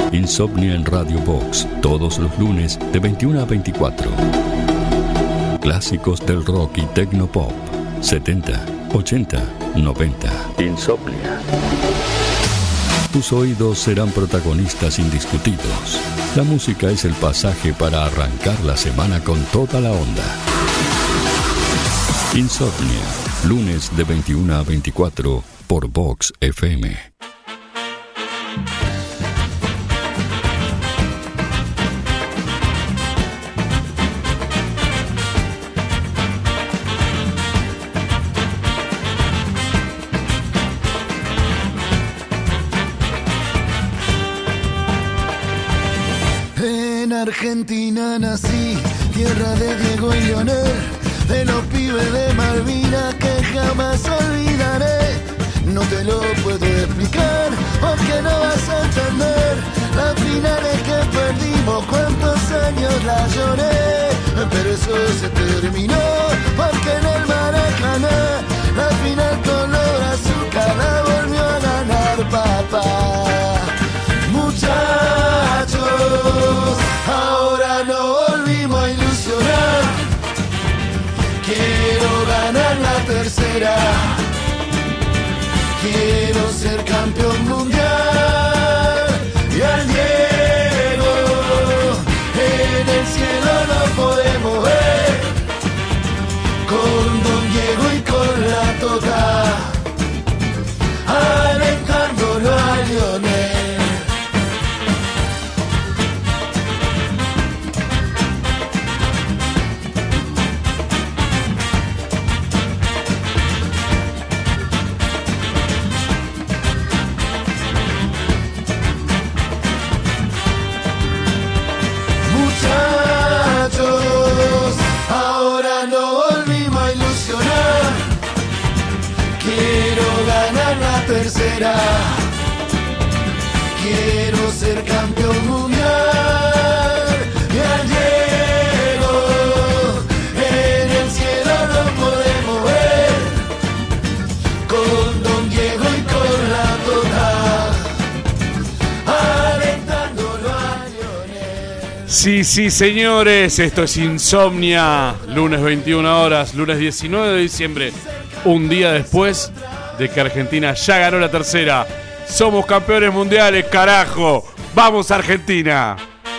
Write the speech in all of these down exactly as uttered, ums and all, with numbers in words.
Insomnia en Radio Box, todos los lunes de veintiuna a veinticuatro. Clásicos del rock y tecnopop, setenta, ochenta, noventa. Insomnia. Tus oídos serán protagonistas indiscutidos. La música es el pasaje para arrancar la semana con toda la onda. Insomnia, lunes de veintiuna a veinticuatro por Vox F M. Argentina nací, tierra de Diego y Leonel, de los pibes de Malvinas que jamás olvidaré. No te lo puedo explicar, porque no vas a entender las finales que perdimos, cuántos años la lloré. Pero eso se terminó, porque en el Maracaná la final color azúcar la volvió a ganar papá. Muchachos, ahora no volvimos a ilusionar. Quiero ganar la tercera. Quiero ser campeón mundial. Y al Diego en el cielo lo podemos ver, con Don Diego y con la Tota, alentándolo a Lionel. Ahora no volvimos a ilusionar. Quiero ganar la tercera. Quiero ser campeón mundial. Y al Diego en el cielo lo podemos ver, con Don Diego y con la Tota, alentándolo a Lionel. Sí, sí, señores, esto es Insomnia, lunes veintiuna horas, lunes diecinueve de diciembre, un día después de que Argentina ya ganó la tercera. Somos campeones mundiales, carajo. ¡Vamos, Argentina!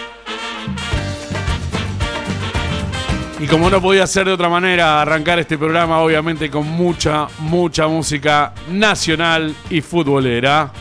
Y como no podía ser de otra manera, arrancar este programa obviamente con mucha, mucha música nacional y futbolera.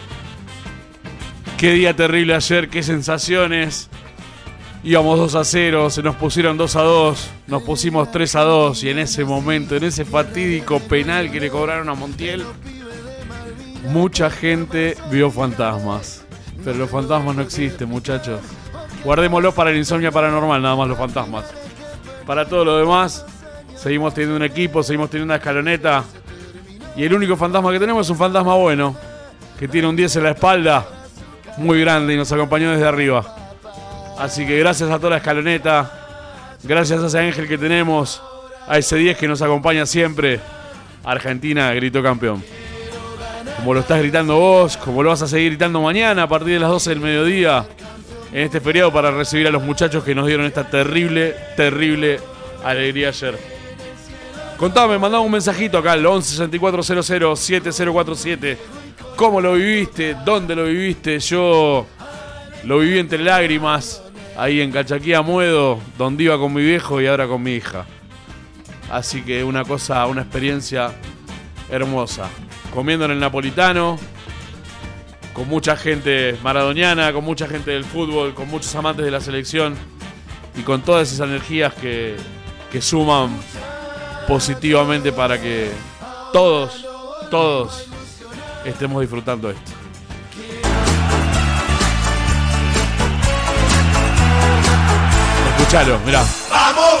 Qué día terrible ayer, qué sensaciones. Íbamos dos a cero, se nos pusieron dos a dos, nos pusimos tres a dos y en ese momento, en ese fatídico penal que le cobraron a Montiel, mucha gente vio fantasmas. Pero los fantasmas no existen, muchachos. Guardémoslos para el Insomnia Paranormal, nada más los fantasmas. Para todo lo demás, seguimos teniendo un equipo, seguimos teniendo una escaloneta. Y el único fantasma que tenemos es un fantasma bueno, que tiene un diez en la espalda, muy grande y nos acompañó desde arriba. Así que gracias a toda la escaloneta, gracias a ese ángel que tenemos, a ese diez que nos acompaña siempre. Argentina gritó campeón. Como lo estás gritando vos, como lo vas a seguir gritando mañana a partir de las doce del mediodía, en este feriado, para recibir a los muchachos que nos dieron esta terrible, terrible alegría ayer. Contame, mandame un mensajito acá al once sesenta y cuatro cero cero siete cero cuatro siete. ¿Cómo lo viviste? ¿Dónde lo viviste? Yo lo viví entre lágrimas, ahí en Calchaquí Amuedo, donde iba con mi viejo y ahora con mi hija. Así que una cosa, una experiencia hermosa. Comiendo en el Napolitano, con mucha gente maradoniana, con mucha gente del fútbol, con muchos amantes de la selección y con todas esas energías que, que suman positivamente para que todos, todos estemos disfrutando esto. Escuchalo, mirá. ¡Vamos!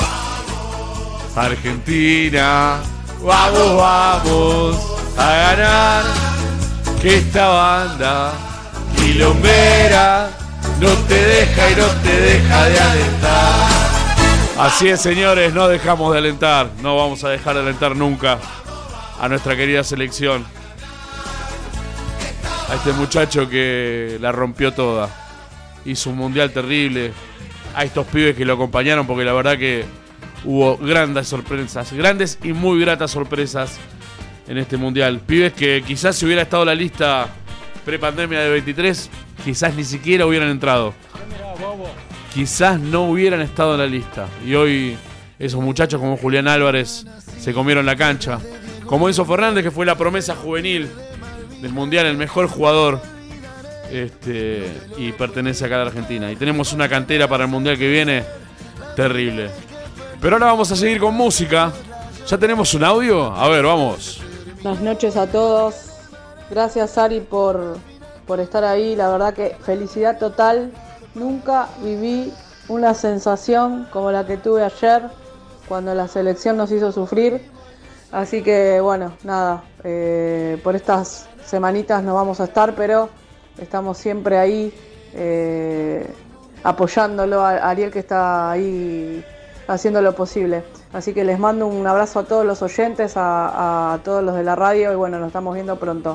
Argentina, vamos, vamos a ganar. Que esta banda quilombera no te deja y no te deja de alentar. Así es, señores, no dejamos de alentar. No vamos a dejar de alentar nunca a nuestra querida selección. A este muchacho que la rompió toda. hizo un mundial terrible. A estos pibes que lo acompañaron, porque la verdad que hubo grandes sorpresas, grandes y muy gratas sorpresas en este mundial. Pibes que quizás si hubiera estado la lista prepandemia de veintitrés, quizás ni siquiera hubieran entrado. Quizás no hubieran estado en la lista. Y hoy esos muchachos como Julián Álvarez se comieron la cancha. Como Enzo Fernández, que fue la promesa juvenil del mundial, el mejor jugador. Este, y pertenece acá a la Argentina. Y tenemos una cantera para el mundial que viene terrible. Pero ahora vamos a seguir con música. ¿Ya tenemos un audio? A ver, vamos. Buenas noches a todos. Gracias, Ari, por, por estar ahí. La verdad que felicidad total. Nunca viví una sensación como la que tuve ayer, cuando la selección nos hizo sufrir. Así que, bueno, nada. Eh, por estas semanitas no vamos a estar, pero estamos siempre ahí eh, apoyándolo a Ariel, que está ahí haciendo lo posible. Así que les mando un abrazo a todos los oyentes, a, a todos los de la radio, y bueno, nos estamos viendo pronto.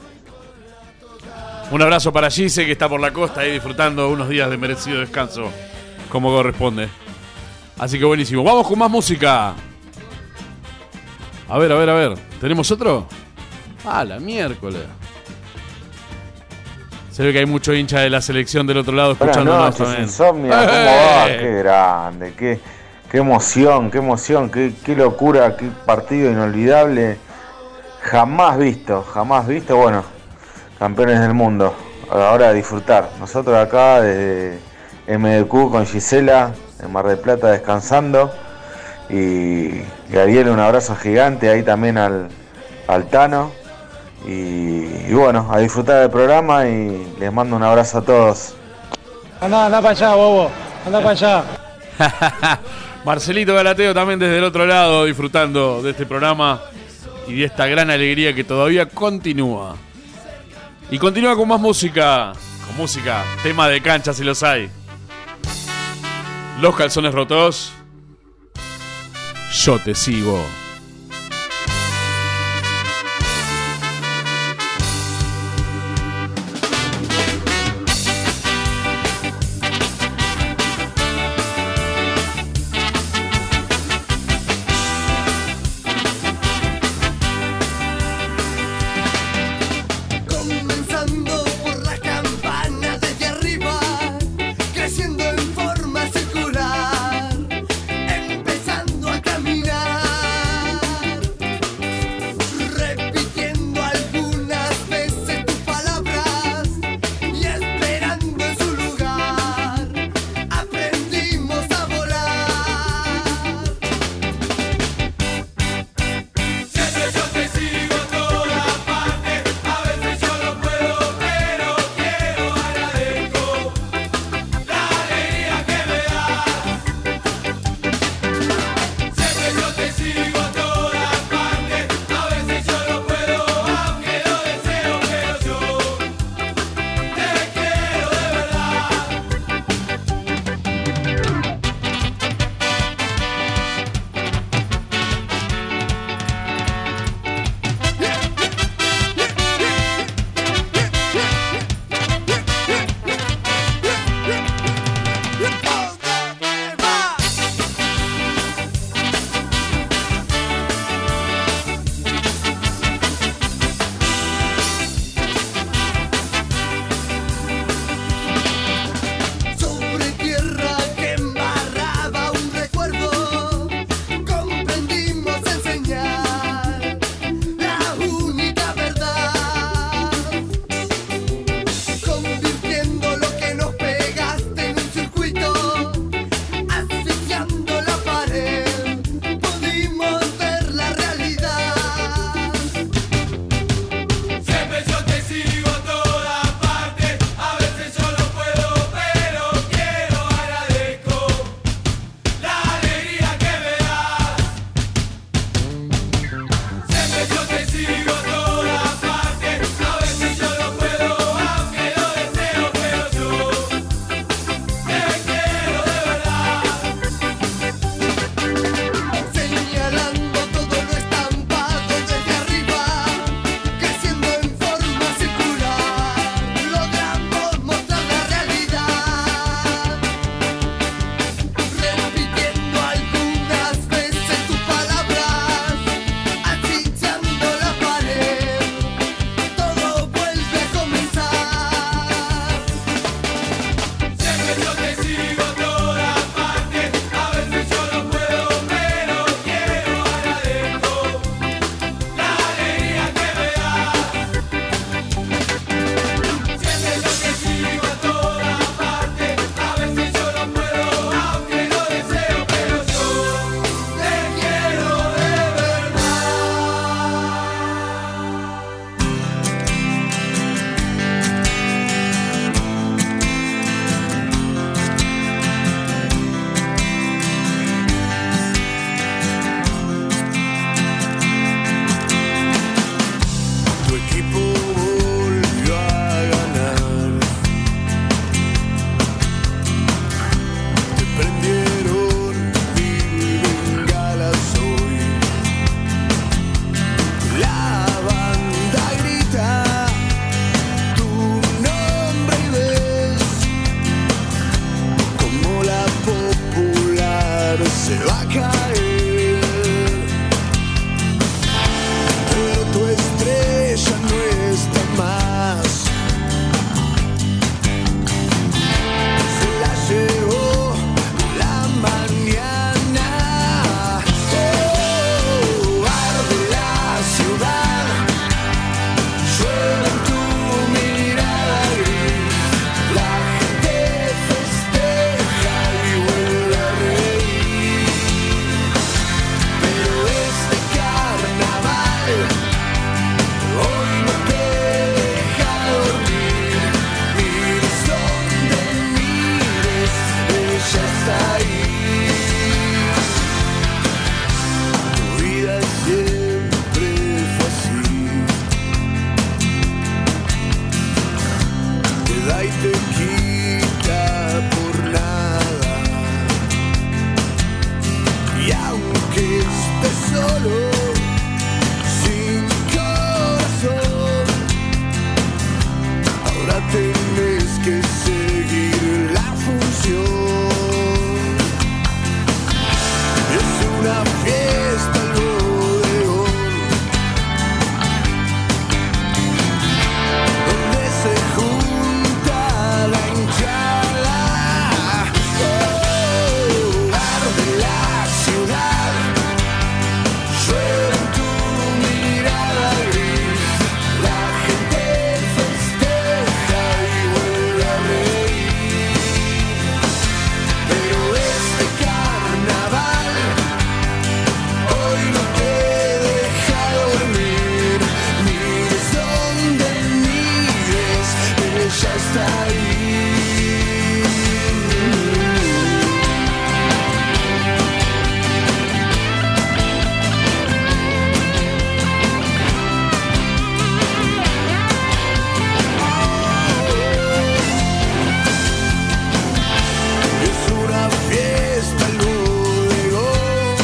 Un abrazo para Gise, que está por la costa ahí disfrutando unos días de merecido descanso, como corresponde. Así que buenísimo. Vamos con más música. A ver, a ver, a ver. ¿Tenemos otro? Ah, la miércoles. Se ve que hay mucho hincha de la selección del otro lado escuchándonos también. Insomnia, ¿cómo va? Qué grande, qué, qué emoción, qué emoción, qué, qué locura, qué partido inolvidable. Jamás visto, jamás visto. Bueno, campeones del mundo. Ahora a disfrutar. Nosotros acá desde M D Q con Gisela, en Mar del Plata, descansando. Y, y Ariel, un abrazo gigante ahí también al, al Tano. Y, y bueno, a disfrutar del programa, y les mando un abrazo a todos. Andá, andá para allá, bobo. Andá para allá. Marcelito Galateo también desde el otro lado, disfrutando de este programa y de esta gran alegría que todavía continúa. Y continúa con más música. Con música, tema de cancha si los hay. Los Calzones Rotos. Yo te sigo. Empezando a caminar. tenés que seguir la función. Es una fiesta el bodegón, donde se junta la hinchada. Oh, arde la ciudad, llueve en tu mirada gris, la gente festeja y vuelve a reír. Pero este carnaval hoy no te deja dormir. Mires donde mires, ella está ahí. Es una fiesta el bodegón,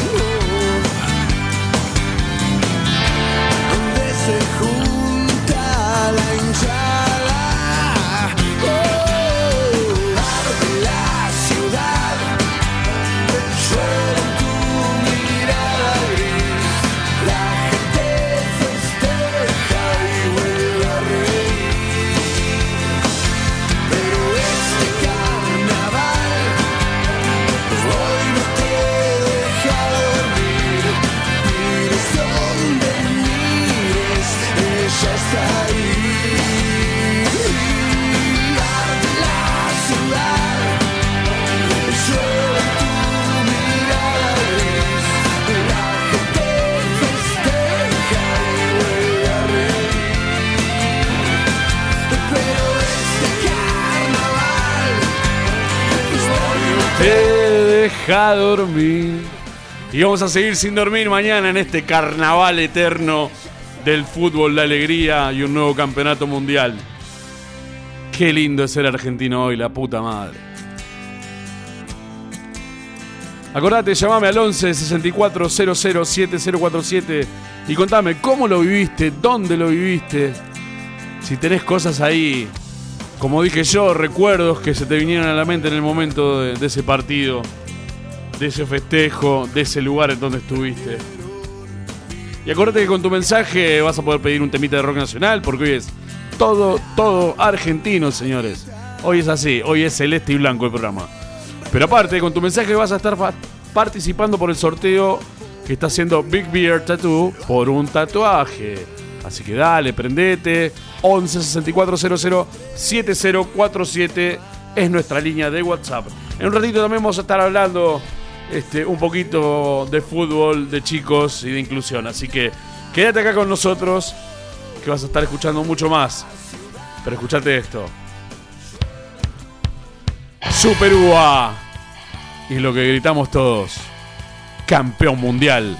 donde se junta la hinchada. Oh, arde la ciudad, llueve en tu mirada gris, la gente festeja y vuelve a reír. Pero este carnaval hoy no te deja dormir. Mires donde mires, ella está ahí. Arde la ciudad, llueve en tu mirada gris, la gente festeja y vuelve a reír. Pero este carnaval hoy no Te deja dormir. Y vamos a seguir sin dormir mañana en este carnaval eterno del fútbol, la alegría y un nuevo campeonato mundial. Qué lindo es ser argentino hoy, la puta madre. Acordate, llamame al once sesenta y cuatro cero cero siete cero cuatro siete y contame cómo lo viviste, dónde lo viviste. Si tenés cosas ahí, como dije yo, recuerdos que se te vinieron a la mente en el momento de, de ese partido, de ese festejo, de ese lugar en donde estuviste. Y acuérdate que con tu mensaje vas a poder pedir un temita de rock nacional, porque hoy es todo, todo argentino, señores. Hoy es así, hoy es celeste y blanco el programa. Pero aparte, con tu mensaje vas a estar fa- participando por el sorteo que está haciendo Big Beard Tattoo por un tatuaje. Así que dale, prendete. once sesenta y cuatro cero cero siete cero cuatro siete es nuestra línea de WhatsApp. En un ratito también vamos a estar hablando este, un poquito de fútbol, de chicos y de inclusión. Así que quédate acá con nosotros, que vas a estar escuchando mucho más. Pero escuchate esto. Super U A. Y lo que gritamos todos: campeón mundial.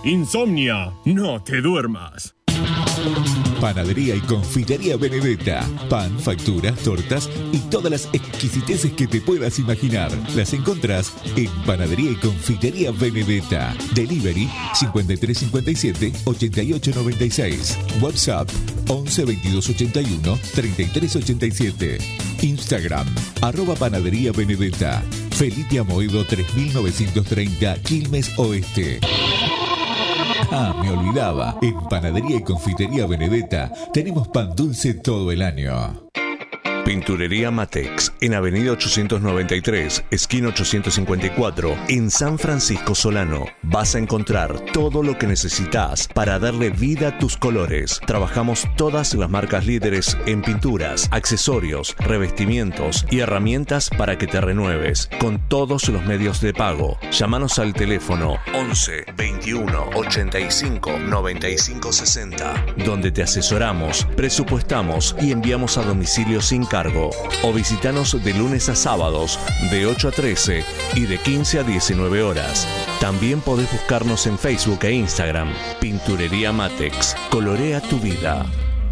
Insomnia, no te duermas. Panadería y confitería Benedetta. Pan, facturas, tortas y todas las exquisiteces que te puedas imaginar. Las encontrás en Panadería y Confitería Benedetta. Delivery cincuenta y tres cincuenta y siete, ochenta y ocho noventa y seis. WhatsApp once veintidós ochenta y uno, treinta y tres ochenta y siete. Instagram arroba Panadería Benedetta. Felipe Amoedo tres mil novecientos treinta, Quilmes Oeste. Ah, me olvidaba. En Panadería y Confitería Benedetta tenemos pan dulce todo el año. Pinturería Matex, en Avenida ochocientos noventa y tres, esquina ochocientos cincuenta y cuatro, en San Francisco Solano. Vas a encontrar todo lo que necesitas para darle vida a tus colores. Trabajamos todas las marcas líderes en pinturas, accesorios, revestimientos y herramientas para que te renueves, con todos los medios de pago. Llámanos al teléfono once veintiuno ochenta y cinco noventa y cinco sesenta, donde te asesoramos, presupuestamos y enviamos a domicilio sin cargo. O visitanos de lunes a sábados de ocho a trece y de quince a diecinueve horas. También podés buscarnos en Facebook e Instagram. Pinturería Matex. Colorea tu vida.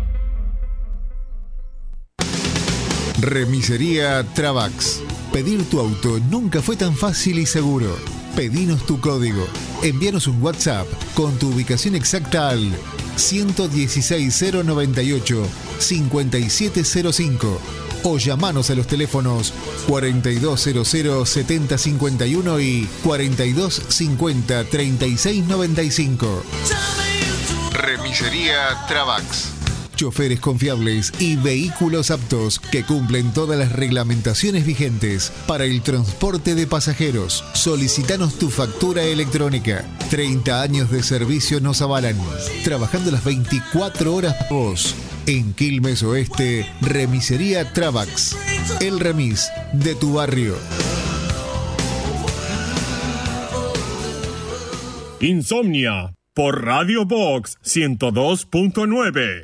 Remisería Travax. Pedir tu auto nunca fue tan fácil y seguro. Pedinos tu código. Envíanos un WhatsApp con tu ubicación exacta al ciento dieciséis cero noventa y ocho cincuenta y siete cero cinco o llamanos a los teléfonos cuarenta y dos cero cero setenta cincuenta y uno y cuarenta y dos cincuenta treinta y seis noventa y cinco. Remisería Travax. Choferes confiables y vehículos aptos que cumplen todas las reglamentaciones vigentes para el transporte de pasajeros. Solicitanos tu factura electrónica. treinta años de servicio nos avalan. Trabajando las veinticuatro horas por vos. En Quilmes Oeste, Remisería Travax. El remis de tu barrio. Insomnia por Radio Box ciento dos punto nueve.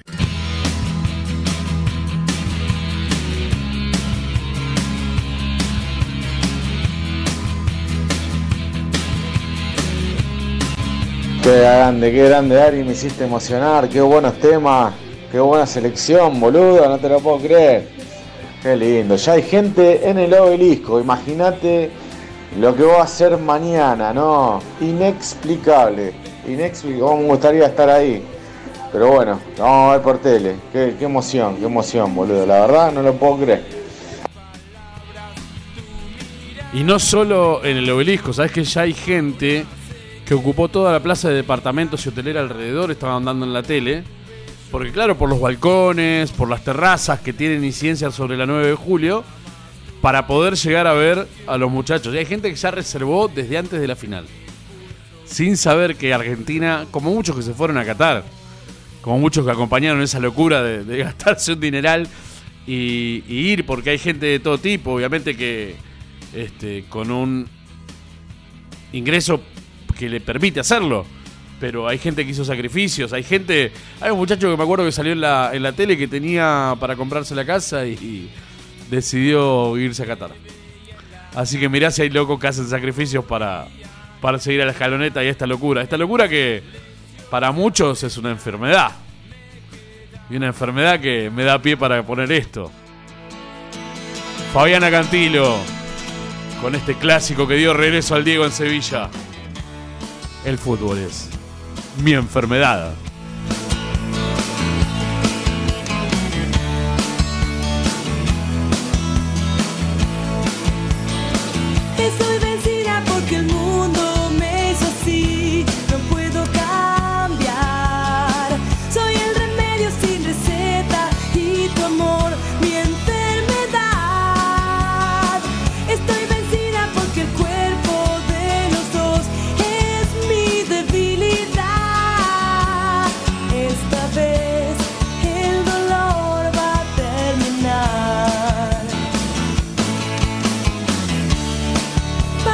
Qué grande, qué grande, Ari, me hiciste emocionar, qué buenos temas, qué buena selección, boludo, no te lo puedo creer. Qué lindo, ya hay gente en el Obelisco, imagínate lo que va a hacer mañana, ¿no? Inexplicable, inexplicable, me gustaría estar ahí. Pero bueno, lo vamos a ver por tele, qué, qué emoción, qué emoción, boludo, la verdad no lo puedo creer. Y no solo en el Obelisco, sabes que ya hay gente que ocupó toda la plaza de departamentos y hotelera alrededor, estaban dando en la tele, porque claro, por los balcones, por las terrazas que tienen incidencia sobre la nueve de julio, para poder llegar a ver a los muchachos. Y hay gente que ya reservó desde antes de la final, sin saber que Argentina, como muchos que se fueron a Qatar, como muchos que acompañaron esa locura de, de gastarse un dineral y, y ir, porque hay gente de todo tipo, obviamente que este, con un ingreso que le permite hacerlo, pero hay gente que hizo sacrificios, hay gente, hay un muchacho que me acuerdo que salió en la, en la tele que tenía para comprarse la casa y, y decidió irse a Qatar. Así que mirá si hay locos que hacen sacrificios para, para seguir a la escaloneta y a esta locura, esta locura que para muchos es una enfermedad, y una enfermedad que me da pie para poner esto. Fabiana Cantilo con este clásico que dio regreso al Diego en Sevilla. El fútbol es mi enfermedad. Estoy vencida porque el mundo me hizo así. No puedo cambiar. Soy el remedio sin receta y tu amor mi enfermedad. Estoy vencida porque el cuerpo de los dos es mi debilidad. Esta vez el dolor va a terminar.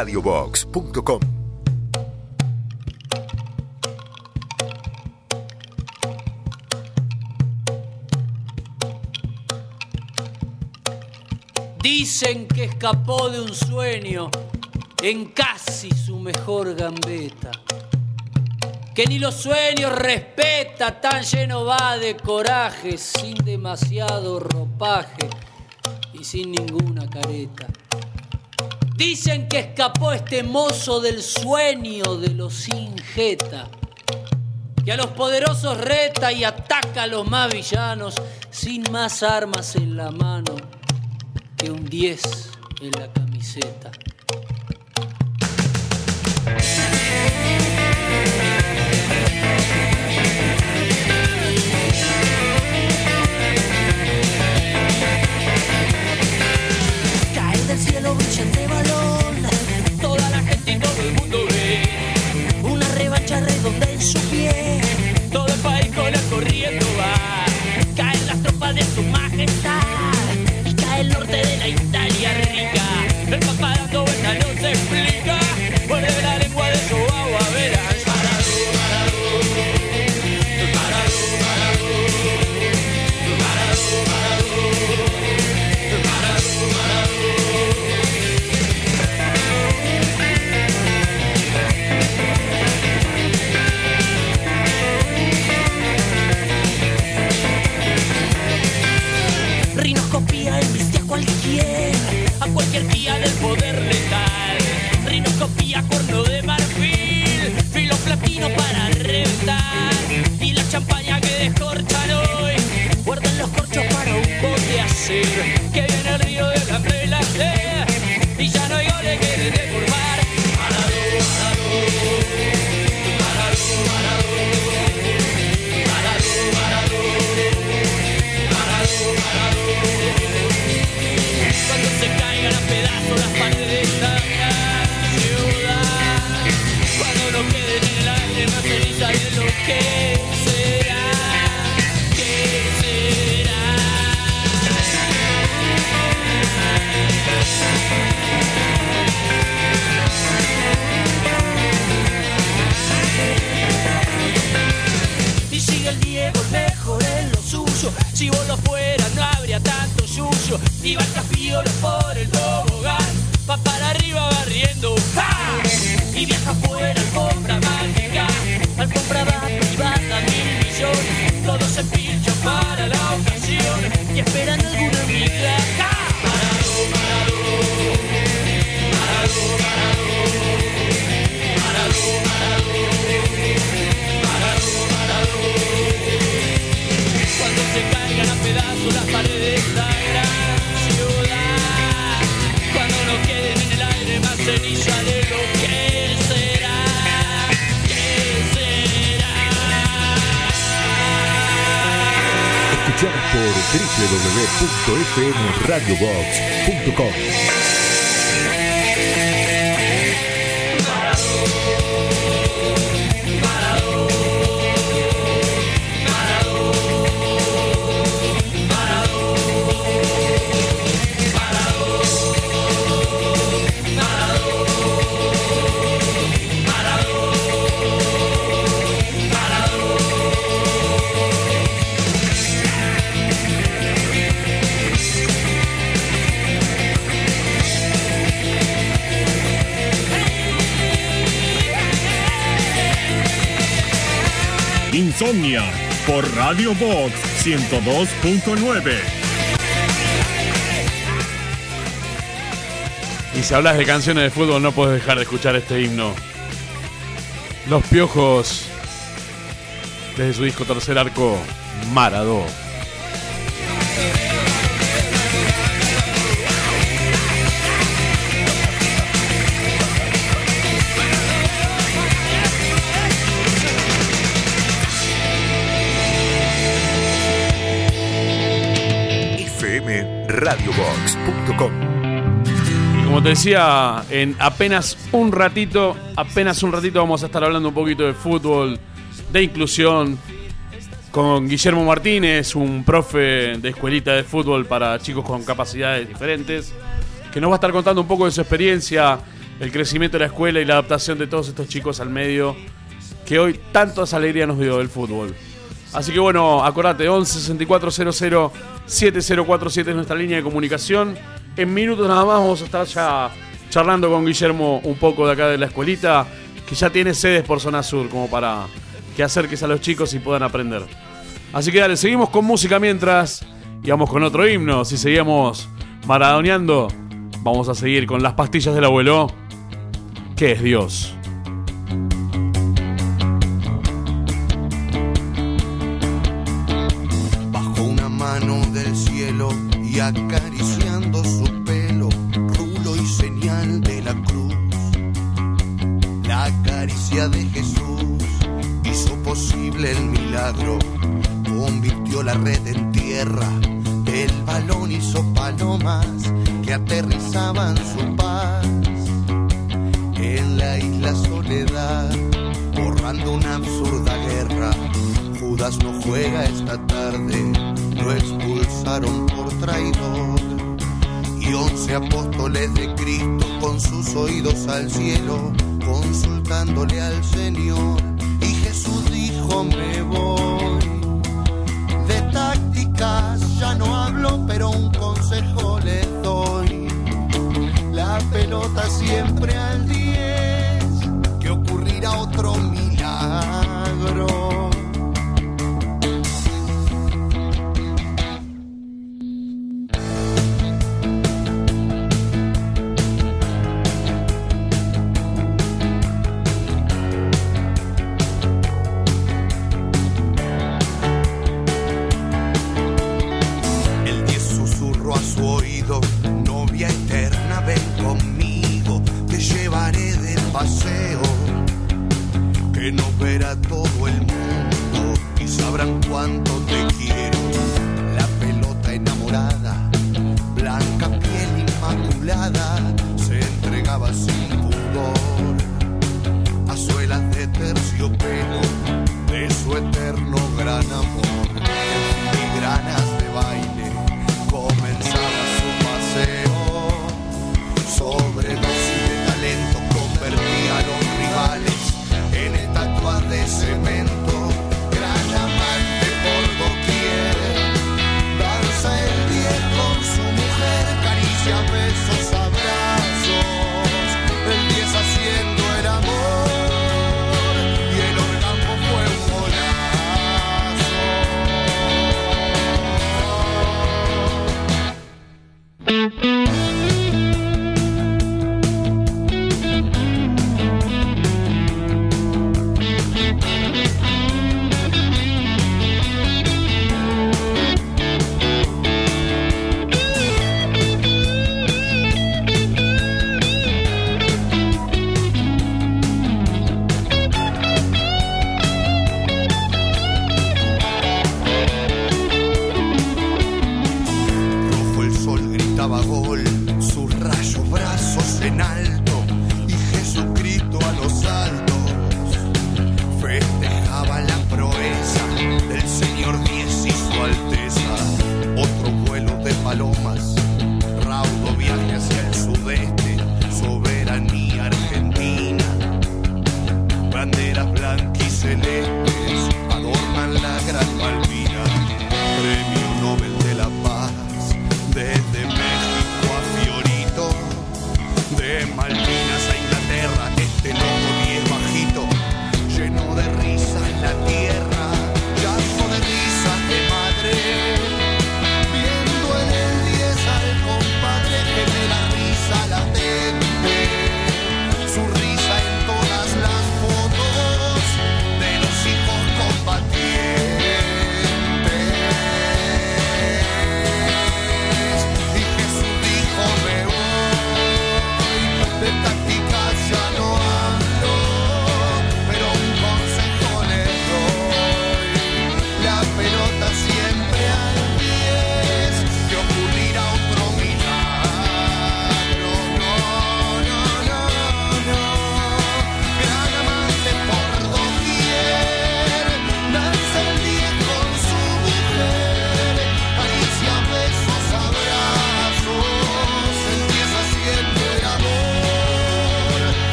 radio box punto com. Dicen que escapó de un sueño en casi su mejor gambeta, que ni los sueños respeta, tan lleno va de coraje, sin demasiado ropaje y sin ninguna careta. Dicen que escapó este mozo del sueño de los sin jeta, que a los poderosos reta y ataca a los más villanos, sin más armas en la mano que un diez en la camiseta. Cae del cielo brillante balón, Toda la gente y todo el mundo ve una revancha redonda en su pie. todo el país con el corriendo va. Caen las tropas de su majestad y cae el norte de la Italia rica. El papá dando vueltas no se explica, muerde la lengua de su agua, verás. Parado, parado, parado, parado, parado, parado, parado, Rinoscopía embiste a cualquier, a cualquier guía del poder letal. rinoscopía corno de marfil, Filo platino para reventar. y la champaña que descorchan hoy. Guardan los corchos para un bote hacer, que viene el río de la pelaje y ya no hay goles que le dé por mar. Parado, parado, parado, parado, parado, parado, parado, parado. Cuando se caigan a pedazos las paredes de esta gran ciudad, cuando no queden en el aire más ceniza de lo que será, que será. Y sigue el Diego, el mejor en lo suyo. Si vos lo fueras no habría tanto yuyo. Iba el Cafiolo por el tobogán, Va para arriba barriendo. ¡Ja! y viaja fuera alfombra mágica, alfombra va privada mil millones. Todos se pinchan para la ocasión Y esperan alguna amiga. ¡Ja! Parado, parado, parado, parado, parado, parado, parado, parado. Cuando se caigan a pedazos las paredes de esta gran ciudad, cuando no queden en el aire más ceniza de lo que será, que será. Escuchanos por doble u doble u doble u punto f m radio box punto com. Insomnia por Radio Box ciento dos punto nueve. Y si hablas de canciones de fútbol no puedes dejar de escuchar este himno. Los Piojos, desde su disco Tercer Arco, Maradó. f m radio box punto com. Y como te decía, en apenas un ratito, apenas un ratito vamos a estar hablando un poquito de fútbol, de inclusión, con Guillermo Martínez, un profe de escuelita de fútbol para chicos con capacidades diferentes, que nos va a estar contando un poco de su experiencia el crecimiento de la escuela y la adaptación de todos estos chicos al medio que hoy tantas alegrías nos dio del fútbol. Así que bueno, acordate, once sesenta y cuatro cero cero siete cero cuatro siete es nuestra línea de comunicación. En minutos nada más vamos a estar ya charlando con Guillermo un poco de acá de la escuelita, que ya tiene sedes por zona sur, como para que acerques a los chicos y puedan aprender. Así que dale, seguimos con música mientras, y vamos con otro himno. Si seguimos maradoneando, vamos a seguir con Las pastillas del abuelo, que es Dios. Bajo una mano del cielo y acariciando su pelo, rulo y señal de la cruz, la caricia de Jesús hizo posible el milagro, convirtió la red en tierra, el balón hizo palomas que aterrizaban su paz en la isla Soledad, borrando una absurda guerra. Judas no juega esta tarde, lo expulsaron por traidor, y once apóstoles de Cristo con sus oídos al cielo, consultándole al Señor, y Jesús dijo: me voy. De tácticas ya no hablo, pero un consejo les doy: la pelota siempre al diez, que ocurrirá otro milagro. Novia eterna, ven conmigo, te llevaré de paseo, que nos verá todo el mundo y sabrán cuánto te quiero. La pelota enamorada, blanca piel inmaculada, se entregaba sin pudor a suelas de terciopelo de su eterno gran amor. En filigranas de baile comenzaba su paseo, sobredosis de talento convertía a los rivales en estatuas de cemento, gran amante por doquier, danza el diez con su mujer, caricia, besos, abrazos, el diez haciendo el amor y el orgasmo fue un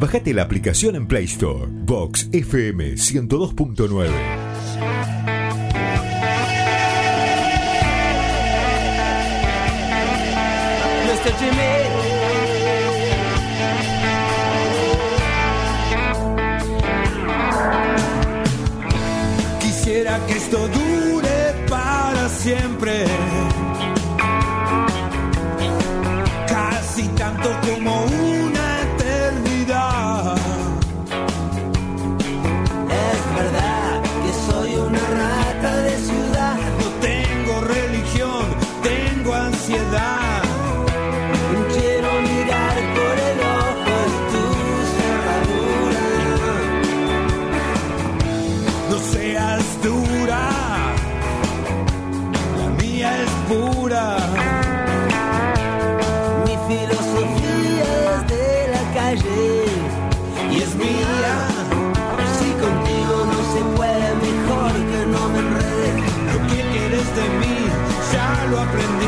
Bajate la aplicación en Play Store. Vox F M ciento dos punto nueve. mister Jimmy. Quisiera que esto dure para siempre, casi tanto como una eternidad. Es verdad que soy una rata de ciudad. No tengo religión, tengo ansiedad. Quiero mirar por el ojo de tu cerradura. No seas dura, la mía es pura. Mi filosofía es de la calle y es mía. Si contigo no se puede, mejor que no me enrede. Lo que quieres de mí ya lo aprendí.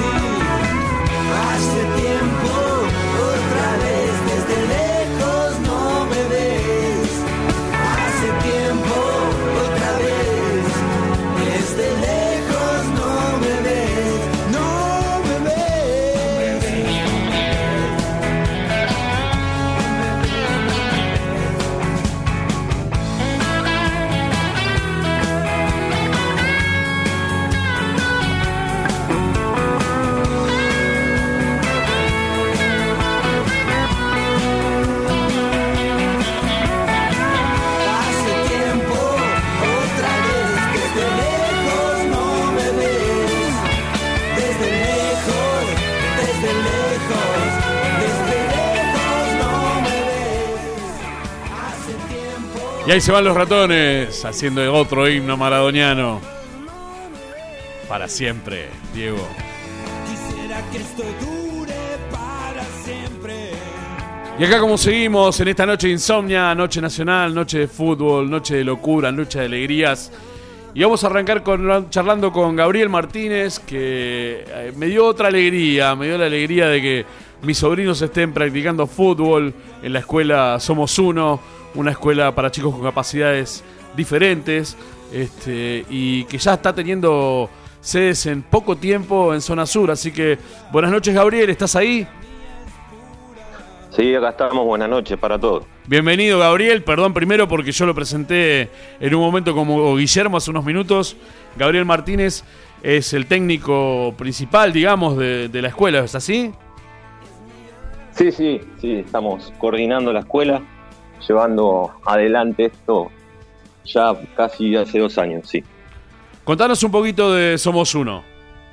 Hace tiempo, otra vez, desde lejos no me ves. Hace tiempo, otra vez, desde lejos no me ves. No me ves. Hace tiempo, otra vez, desde lejos no me ves. Desde lejos, desde lejos, desde lejos no me ves. Hace tiempo. Y ahí se van los ratones haciendo otro himno maradoniano. Para siempre, Diego. Quisiera que esto dure para siempre. Y acá como seguimos en esta noche de insomnia, noche nacional, noche de fútbol, noche de locura, noche de alegrías. Y vamos a arrancar con, charlando con Gabriel Martínez, que eh, me dio otra alegría, me dio la alegría de que mis sobrinos estén practicando fútbol en la escuela Somos Uno, una escuela para chicos con capacidades diferentes, este, y que ya está teniendo sedes en poco tiempo en zona sur. Así que buenas noches, Gabriel, ¿estás ahí? Sí, acá estamos, buenas noches para todos. Bienvenido, Gabriel. Perdón primero porque yo lo presenté en un momento como Guillermo hace unos minutos. Gabriel Martínez es el técnico principal, digamos, de, de la escuela, ¿es así? Sí, sí, sí, estamos coordinando la escuela, llevando adelante esto ya casi hace dos años, sí. Contanos un poquito de Somos Uno.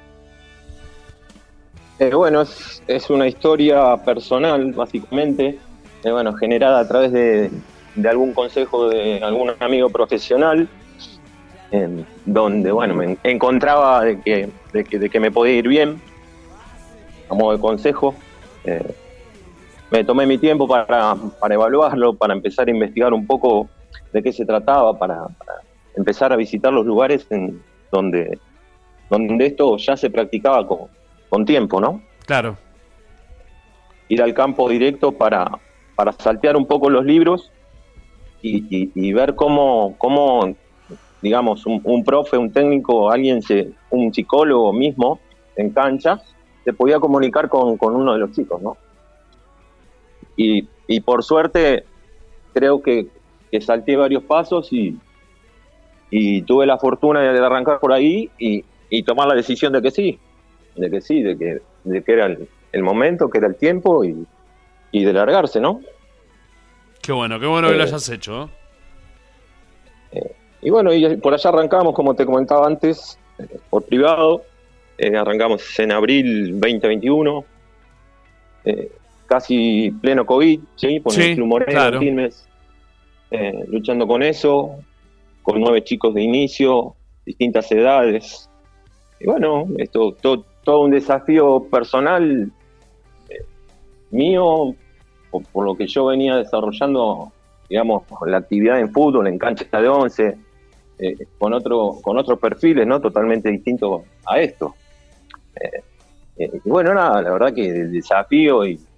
Eh, bueno, es, es una historia personal, básicamente, eh, bueno, generada a través de, de algún consejo de algún amigo profesional, eh, donde, bueno, me encontraba de que, de que, de que me podía ir bien, a modo de consejo. Eh, me tomé mi tiempo para, para evaluarlo, para empezar a investigar un poco de qué se trataba, para, para empezar a visitar los lugares en donde, donde esto ya se practicaba con, con tiempo, ¿no? Claro. Ir al campo directo para, para saltear un poco los libros y, y, y ver cómo, cómo digamos, un, un profe, un técnico, alguien, se, un psicólogo mismo en cancha, se podía comunicar con, con uno de los chicos, ¿no? Y, y por suerte creo que, que salté varios pasos y, y tuve la fortuna de arrancar por ahí y, y tomar la decisión de que sí, de que sí, de que, de que era el, el momento, que era el tiempo y, y de largarse, ¿no? Qué bueno, qué bueno eh, que lo hayas hecho. Eh, y bueno, y por allá arrancamos, como te comentaba antes, eh, por privado, eh, arrancamos en abril veinte veintiuno, eh, casi pleno COVID, ¿sí? Por Sí, el Club Moreno, claro. Quilmes, eh, luchando con eso, con nueve chicos de inicio, distintas edades. Y bueno, esto todo, todo un desafío personal eh, mío, por, por lo que yo venía desarrollando, digamos, la actividad en fútbol, en cancha de once, eh, con otro, con otros perfiles, ¿no? Totalmente distintos a esto. Eh, eh, y bueno, nada, la verdad que el desafío y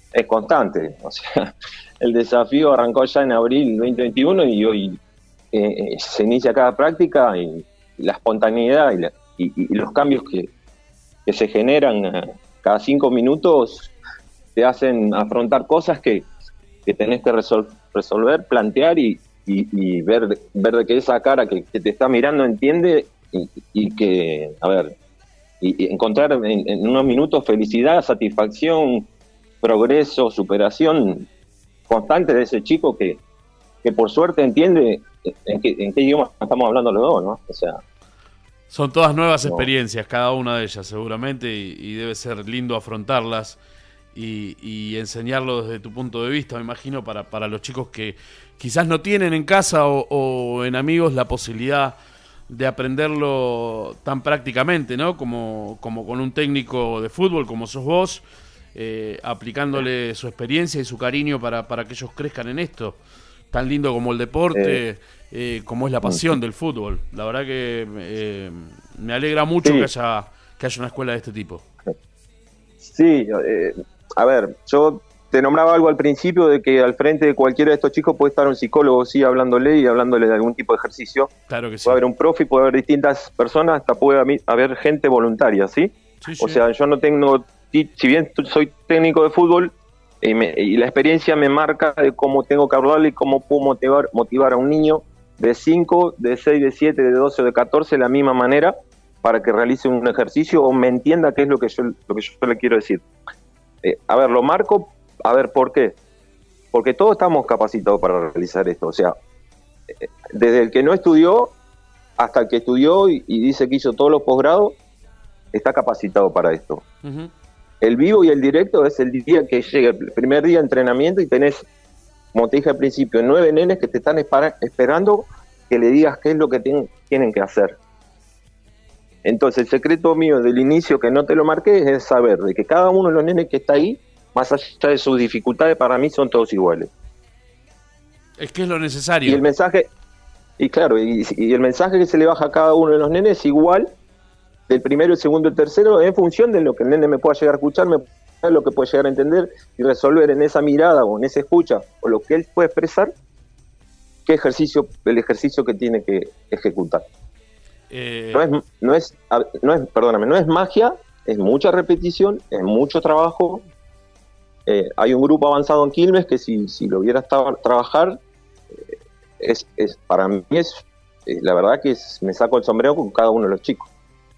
es constante. O sea, el desafío arrancó ya en abril veinte veintiuno y hoy eh, se inicia cada práctica y, y la espontaneidad y, la, y, y los cambios que, que se generan eh, cada cinco minutos te hacen afrontar cosas que, que tenés que resol- resolver, plantear y, y, y ver, ver de que esa cara que, que te está mirando entiende y, y que, a ver, y, y encontrar en, en unos minutos felicidad, satisfacción, progreso, superación constante de ese chico que, que por suerte entiende en qué, en qué idioma estamos hablando los dos, ¿no? O sea, son todas nuevas no. experiencias, cada una de ellas seguramente, y, y debe ser lindo afrontarlas y, y enseñarlo desde tu punto de vista, me imagino, para, para los chicos que quizás no tienen en casa o, o en amigos la posibilidad de aprenderlo tan prácticamente, ¿no? Como, como con un técnico de fútbol como sos vos, eh, aplicándole su experiencia y su cariño para, para que ellos crezcan en esto, tan lindo como el deporte, eh, eh, como es la pasión del fútbol. La verdad que eh, me alegra mucho sí. que haya que haya una escuela de este tipo. Sí, eh, a ver, yo te nombraba algo al principio de que al frente de cualquiera de estos chicos puede estar un psicólogo, sí, hablándole y hablándole de algún tipo de ejercicio. Claro que sí. Puede haber un profe, puede haber distintas personas, hasta puede haber gente voluntaria, ¿sí? Sí, sí. O sea, yo no tengo, si bien soy técnico de fútbol y, me, y la experiencia me marca de cómo tengo que hablarle y cómo puedo motivar, motivar a un niño de cinco, de seis, de siete, de doce o de catorce de la misma manera para que realice un ejercicio o me entienda qué es lo que yo, lo que yo le quiero decir. Eh, a ver, lo marco, a ver, ¿por qué? Porque todos estamos capacitados para realizar esto. O sea, eh, desde el que no estudió hasta el que estudió y, y dice que hizo todos los posgrados, está capacitado para esto. Uh-huh. El vivo y el directo es el día que llega, el primer día de entrenamiento y tenés, como te dije al principio, nueve nenes que te están espara, esperando que le digas qué es lo que ten, tienen que hacer. Entonces, el secreto mío del inicio, que no te lo marqué, es saber de que cada uno de los nenes que está ahí, más allá de sus dificultades, para mí son todos iguales. Es que es lo necesario. Y el mensaje, y claro, y, y el mensaje que se le baja a cada uno de los nenes es igual, del primero, el segundo, el tercero, en función de lo que el nene me pueda llegar a escuchar, me pueda, lo que puede llegar a entender y resolver en esa mirada o en esa escucha, o lo que él puede expresar, qué ejercicio, el ejercicio que tiene que ejecutar. Eh... No es, no es, no es, perdóname, no es magia, es mucha repetición, es mucho trabajo. Eh, hay un grupo avanzado en Quilmes que si, si lo viera estar, trabajar, eh, es, es, para mí es, eh, la verdad que es, me saco el sombrero con cada uno de los chicos.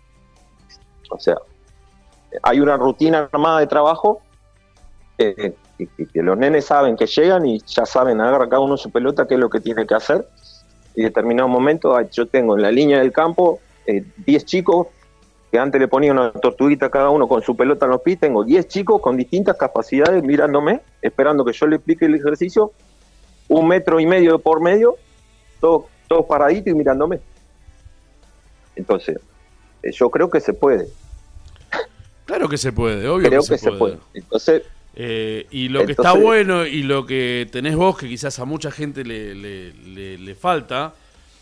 O sea, hay una rutina armada de trabajo eh, que, que, que los nenes saben que llegan y ya saben, agarra cada uno su pelota, qué es lo que tiene que hacer. Y en determinado momento yo tengo en la línea del campo diez eh, chicos que antes le ponía una tortuguita a cada uno con su pelota en los pies. Tengo diez chicos con distintas capacidades mirándome, esperando que yo le explique el ejercicio, un metro y medio por medio, todos todo paraditos y mirándome. Entonces, eh, yo creo que se puede. Claro que se puede, obvio creo que, se, que se puede. puede. Entonces, eh, y lo que entonces, está bueno y lo que tenés vos, que quizás a mucha gente le, le, le, le falta,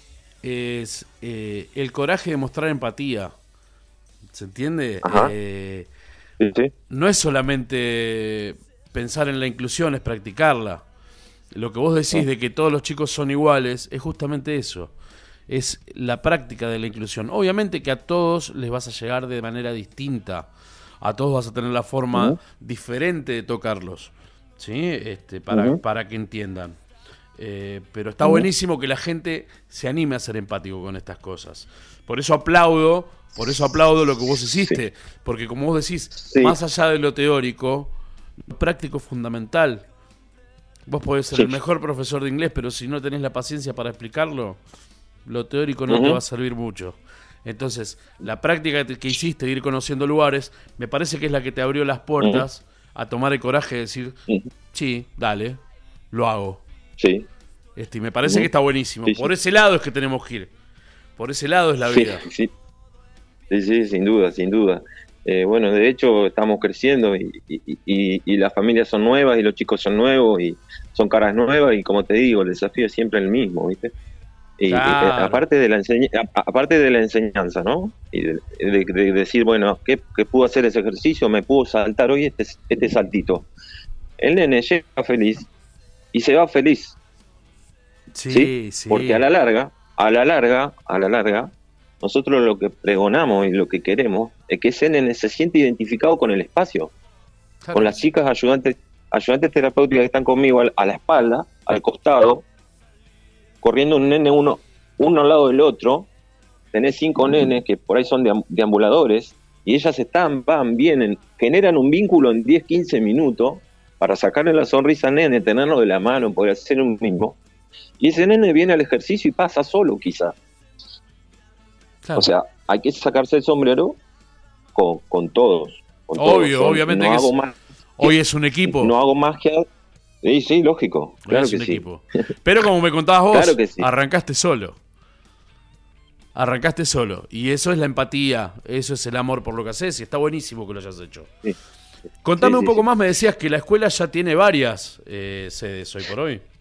es eh, el coraje de mostrar empatía. ¿Se entiende? Eh, sí, sí. No es solamente pensar en la inclusión, es practicarla. Lo que vos decís de que todos los chicos son iguales es justamente eso. Es la práctica de la inclusión. Obviamente que a todos les vas a llegar de manera distinta. A todos vas a tener la forma uh-huh. diferente de tocarlos, ¿sí? Este, para, uh-huh. para que entiendan. Eh, pero está uh-huh. buenísimo que la gente se anime a ser empático con estas cosas. Por eso aplaudo, por eso aplaudo lo que vos hiciste. Sí. Porque como vos decís, sí. más allá de lo teórico, lo práctico es fundamental. Vos podés ser sí. el mejor profesor de inglés, pero si no tenés la paciencia para explicarlo, lo teórico no uh-huh. te va a servir mucho. Entonces, la práctica que hiciste de ir conociendo lugares, me parece que es la que te abrió las puertas uh-huh. a tomar el coraje de decir, uh-huh. sí, dale, lo hago. Sí. Este, y me parece uh-huh. que está buenísimo. Sí, Por sí. ese lado es que tenemos que ir. Por ese lado es la sí, vida. Sí, sí, sí, sin duda, sin duda. Eh, bueno, de hecho, estamos creciendo y, y, y, y las familias son nuevas y los chicos son nuevos y son caras nuevas y como te digo, el desafío es siempre el mismo, ¿viste? Y, claro. y, aparte de la enseñ- aparte de la enseñanza, ¿no? Y de, de, de decir, bueno, ¿qué, ¿qué pudo hacer ese ejercicio? Me pudo saltar hoy este, este saltito. el nene llega feliz y se va feliz. Sí, ¿sí? sí. Porque a la larga, a la larga, a la larga, nosotros lo que pregonamos y lo que queremos es que ese nene se siente identificado con el espacio. Claro. Con las chicas ayudantes, ayudantes terapéuticas que están conmigo a la espalda, al costado, corriendo un nene uno, uno al lado del otro. Tenés cinco nenes que por ahí son deambuladores y ellas están, van, vienen, generan un vínculo en diez, quince minutos para sacarle la sonrisa al nene, tenerlo de la mano, poder hacer un mismo. Y ese nene viene al ejercicio y pasa solo, quizá. Claro. O sea, hay que sacarse el sombrero con, con todos. Con Obvio, todos. obviamente no que hago es, más, hoy es un equipo. No hago más que... Sí, sí, lógico. Hoy claro es que un sí. equipo. Pero como me contabas vos, claro que sí. arrancaste solo. Arrancaste solo. Y eso es la empatía, eso es el amor por lo que haces y está buenísimo que lo hayas hecho. Sí. Contame sí, un poco sí. más, me decías que la escuela ya tiene varias eh, sedes hoy por hoy.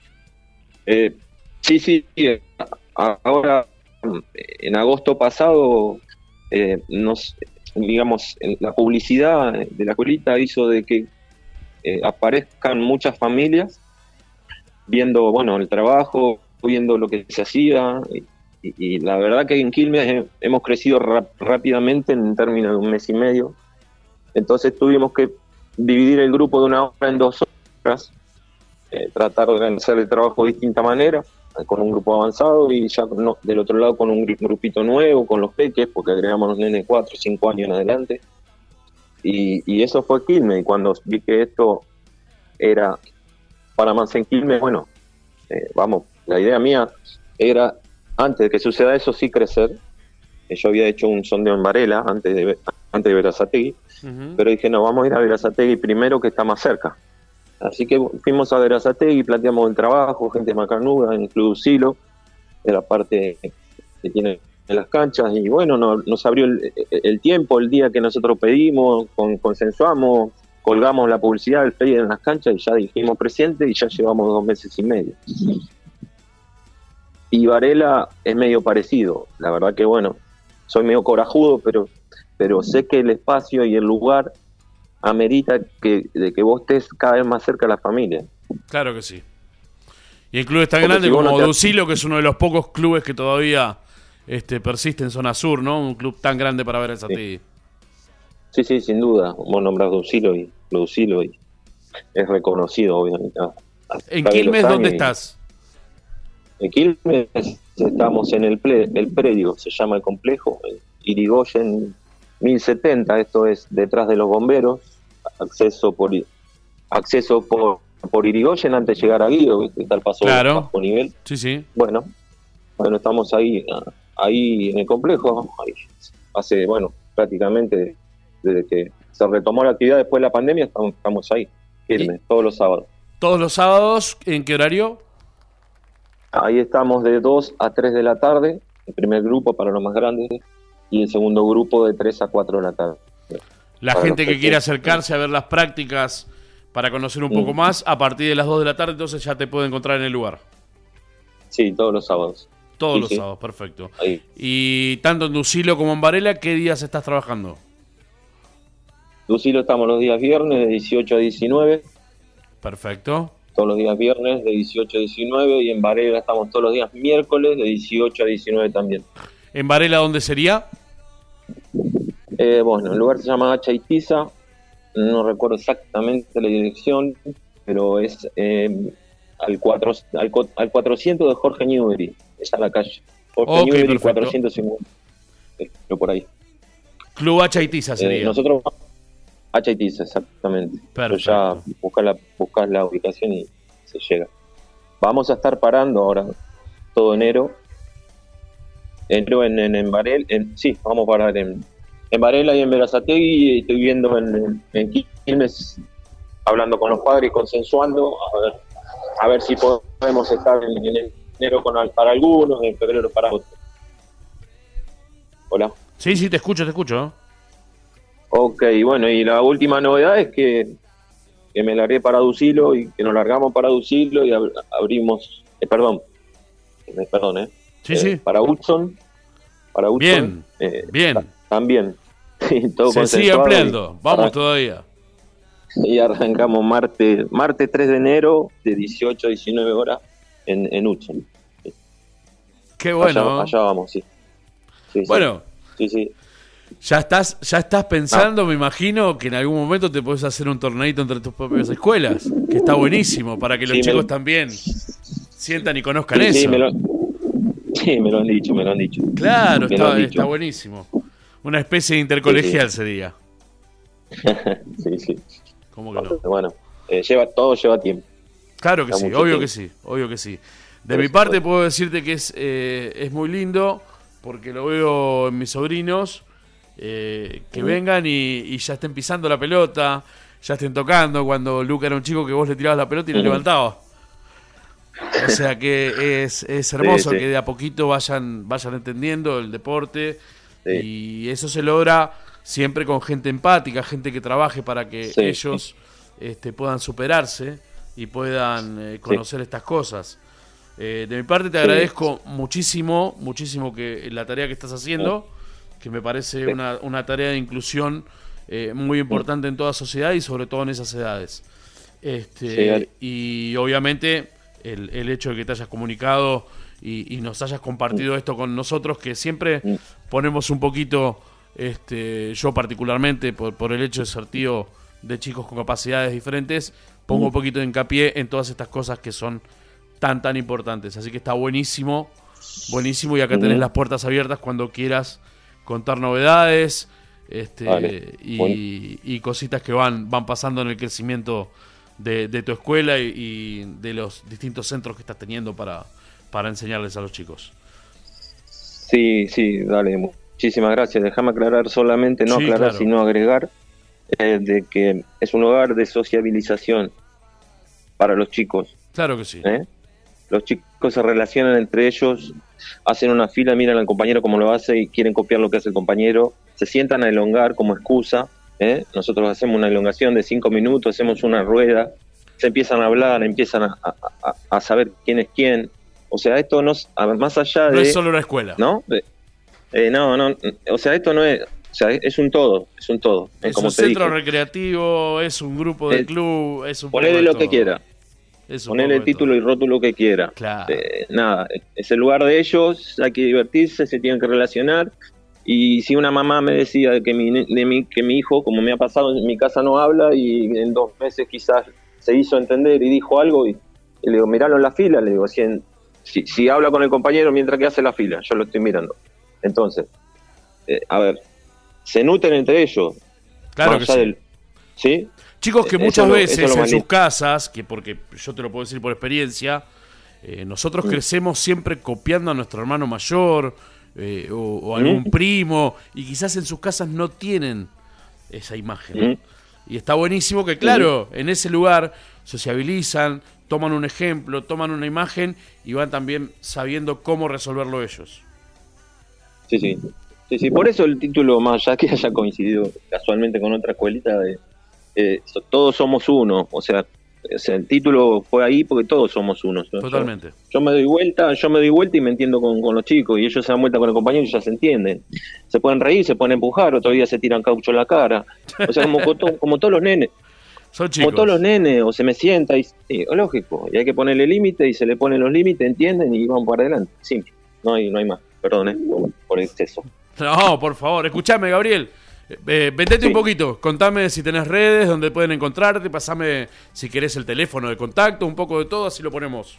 Eh, sí, sí, ahora en agosto pasado eh, nos, digamos, la publicidad de la escuelita hizo de que eh, aparezcan muchas familias viendo, bueno, el trabajo, viendo lo que se hacía y, y, y la verdad que en Quilmes hemos crecido rap, rápidamente en términos de un mes y medio, entonces tuvimos que dividir el grupo de una hora en dos horas. Eh, tratar de organizar el trabajo de distinta manera, con un grupo avanzado y ya no, del otro lado con un grupito nuevo, con los peques, porque agregamos los nenes cuatro o cinco años en adelante. Y, y eso fue Quilmes, y cuando vi que esto era para más en Quilmes, bueno, eh, vamos, la idea mía era, antes de que suceda eso, sí crecer. Eh, yo había hecho un sondeo en Varela, antes de, antes de Berazategui, uh-huh. pero dije, no, vamos a ir a Berazategui primero, que está más cerca. Así que fuimos a Berazategui, planteamos el trabajo, gente macanuda, en el Club Silo, de la parte que tiene en las canchas, y bueno, no, nos abrió el, el tiempo, el día que nosotros pedimos, con, consensuamos, colgamos la publicidad del flyer en las canchas y ya dijimos presente y ya llevamos dos meses y medio. Y Varela es medio parecido, la verdad que bueno, soy medio corajudo, pero, pero sé que el espacio y el lugar amerita que, de que vos estés cada vez más cerca de la familia. Claro que sí. Y el club es tan Porque grande si como te... Ducilo, que es uno de los pocos clubes que todavía este, persiste en zona sur, ¿no? Un club tan grande para ver el Sategui. Sí. sí, sí, sin duda. Vos nombrás Ducilo y Ducilo y es reconocido, obviamente. ¿En Quilmes dónde y... estás? En Quilmes estamos en el, ple, el predio, se llama el complejo, el Irigoyen mil setenta, esto es detrás de los bomberos, acceso por acceso por, por Irigoyen antes de llegar a Guido, que está el paso claro. bajo nivel. Sí, sí. Bueno, bueno, estamos ahí, ahí en el complejo, ahí, hace, bueno, prácticamente desde que se retomó la actividad después de la pandemia, estamos, estamos ahí, firmes, todos los sábados. ¿Todos los sábados? ¿En qué horario? Ahí estamos de dos a tres de la tarde, el primer grupo para los más grandes, y el segundo grupo de tres a cuatro de la tarde. La gente que quiere acercarse a ver las prácticas para conocer un poco mm. más, a partir de las dos de la tarde, entonces ya te puede encontrar en el lugar. Sí, todos los sábados. Todos sí, los sí. sábados, perfecto. Ahí. Y tanto en Ducilo como en Varela, ¿qué días estás trabajando? Ducilo estamos los días viernes de dieciocho a diecinueve. Perfecto. Todos los días viernes de dieciocho a diecinueve, y en Varela estamos todos los días miércoles de dieciocho a diecinueve también. ¿En Varela dónde sería? Eh, bueno, el lugar se llama Achaitiza, no recuerdo exactamente la dirección, pero es eh, al, cuatro, al, al cuatrocientos de Jorge Newbery, esa es la calle. Jorge okay, Newbery perfecto. cuatrocientos cincuenta, pero por ahí. Club Achaitiza sería. Eh, nosotros, Achaitiza, exactamente. Pero ya buscas la, buscas la ubicación y se llega. Vamos a estar parando ahora todo enero. Enero en, en, en Varela, en, sí, vamos a parar en, en Varela y en Berazategui, y estoy viendo en, en Quilmes, hablando con los padres y consensuando, a ver, a ver si podemos estar en, en enero con, para algunos, en febrero para otros. Hola. Sí, sí, te escucho, te escucho. Ok, bueno, y la última novedad es que, que me largué para Ducilo y que nos largamos para Ducilo y ab- abrimos, eh, perdón, eh, perdón, eh. Sí, eh, sí. Para Hudson, para Hudson. Bien, eh, bien. También. Sí, todo se sigue consensuado ampliando, y vamos para, todavía. Y arrancamos martes, martes tres de enero de dieciocho a diecinueve horas en, en Hudson. Qué bueno. Allá, allá vamos, sí. Sí, bueno. Sí, sí. Ya estás, ya estás pensando, ah. me imagino, que en algún momento te podés hacer un torneito entre tus propias escuelas, que está buenísimo, para que los sí, chicos lo... también sientan y conozcan sí, eso. Sí me, lo... sí, me lo han dicho, me lo han dicho. Claro, está, dicho. está buenísimo. Una especie de intercolegial sí, sí. sería. sí, sí. ¿Cómo que no? Bueno, eh, lleva, todo lleva tiempo. Claro que está sí, obvio tiempo. que sí, obvio que sí. De Por mi parte supuesto. puedo decirte que es, eh, es muy lindo, porque lo veo en mis sobrinos, eh, que uh-huh. vengan y, y ya estén pisando la pelota, ya estén tocando, cuando Luca era un chico que vos le tirabas la pelota y uh-huh. le levantabas. O sea que es, es hermoso sí, sí. que de a poquito vayan, vayan entendiendo el deporte sí. y eso se logra siempre con gente empática, gente que trabaje para que sí, ellos sí. Este, puedan superarse y puedan eh, conocer sí. estas cosas. Eh, de mi parte te agradezco sí. muchísimo, muchísimo que la tarea que estás haciendo, que me parece sí. una, una tarea de inclusión eh, muy importante en toda sociedad y sobre todo en esas edades. Este, sí, y obviamente el, el hecho de que te hayas comunicado y, y nos hayas compartido esto con nosotros, que siempre ponemos un poquito, este, yo particularmente, por, por el hecho de ser tío de chicos con capacidades diferentes, pongo un poquito de hincapié en todas estas cosas que son tan tan importantes, así que está buenísimo, buenísimo y acá uh-huh. tenés las puertas abiertas cuando quieras contar novedades este vale. y, bueno. y cositas que van van pasando en el crecimiento de, de tu escuela y, y de los distintos centros que estás teniendo para, para enseñarles a los chicos. Sí, sí, dale, muchísimas gracias. Déjame aclarar solamente, no sí, aclarar, claro. sino agregar eh, de que es un lugar de sociabilización para los chicos. Claro que sí. ¿Eh? Los chicos se relacionan entre ellos, hacen una fila, miran al compañero como lo hace y quieren copiar lo que hace el compañero, se sientan a elongar como excusa, ¿eh? Nosotros hacemos una elongación de cinco minutos, hacemos una rueda, se empiezan a hablar, empiezan a, a, a saber quién es quién, o sea, esto no, más allá de... No es solo una escuela. ¿No? Eh, no, no, o sea, esto no es... O sea, es un todo, es un todo. Es como un centro dije. recreativo, es un grupo de eh, club, es un... Ponele lo todo. que quiera. Ponele el título y rótulo que quiera. Claro. Eh, nada, es el lugar de ellos, hay que divertirse, se tienen que relacionar. Y si una mamá me decía que mi, de mi, que mi hijo, como me ha pasado, en mi casa no habla y en dos meses quizás se hizo entender y dijo algo, y, y le digo, miralo en la fila, le digo, si, en, si, si habla con el compañero mientras que hace la fila, yo lo estoy mirando. Entonces, eh, a ver, se nutren entre ellos. Claro que sí. Del, ¿sí? Chicos que muchas lo, veces en sus casas, que porque yo te lo puedo decir por experiencia, eh, nosotros mm. crecemos siempre copiando a nuestro hermano mayor eh, o, o algún mm. primo, y quizás en sus casas no tienen esa imagen. Mm. Y está buenísimo que, claro, mm. en ese lugar sociabilizan, toman un ejemplo, toman una imagen y van también sabiendo cómo resolverlo ellos. Sí, sí. Sí, sí, por eso el título, más allá que haya coincidido casualmente con otra escuelita de Eh, todos somos uno, o sea, o sea, el título fue ahí porque todos somos uno. Totalmente. Yo, yo me doy vuelta, yo me doy vuelta y me entiendo con, con los chicos, y ellos se dan vuelta con el compañero y ya se entienden. Se pueden reír, se pueden empujar, otro día se tiran caucho en la cara. O sea, como, como, como todos los nenes. Son chicos. Como todos los nenes, o se me sienta y sí, lógico, y hay que ponerle límite y se le ponen los límites, entienden y van para adelante. Simple. No hay, no hay más. Perdón, eh, por, por exceso. No, por favor, escuchame, Gabriel. Eh, vendete sí. un poquito, contame si tenés redes, donde pueden encontrarte, pasame si querés el teléfono de contacto, un poco de todo, así lo ponemos.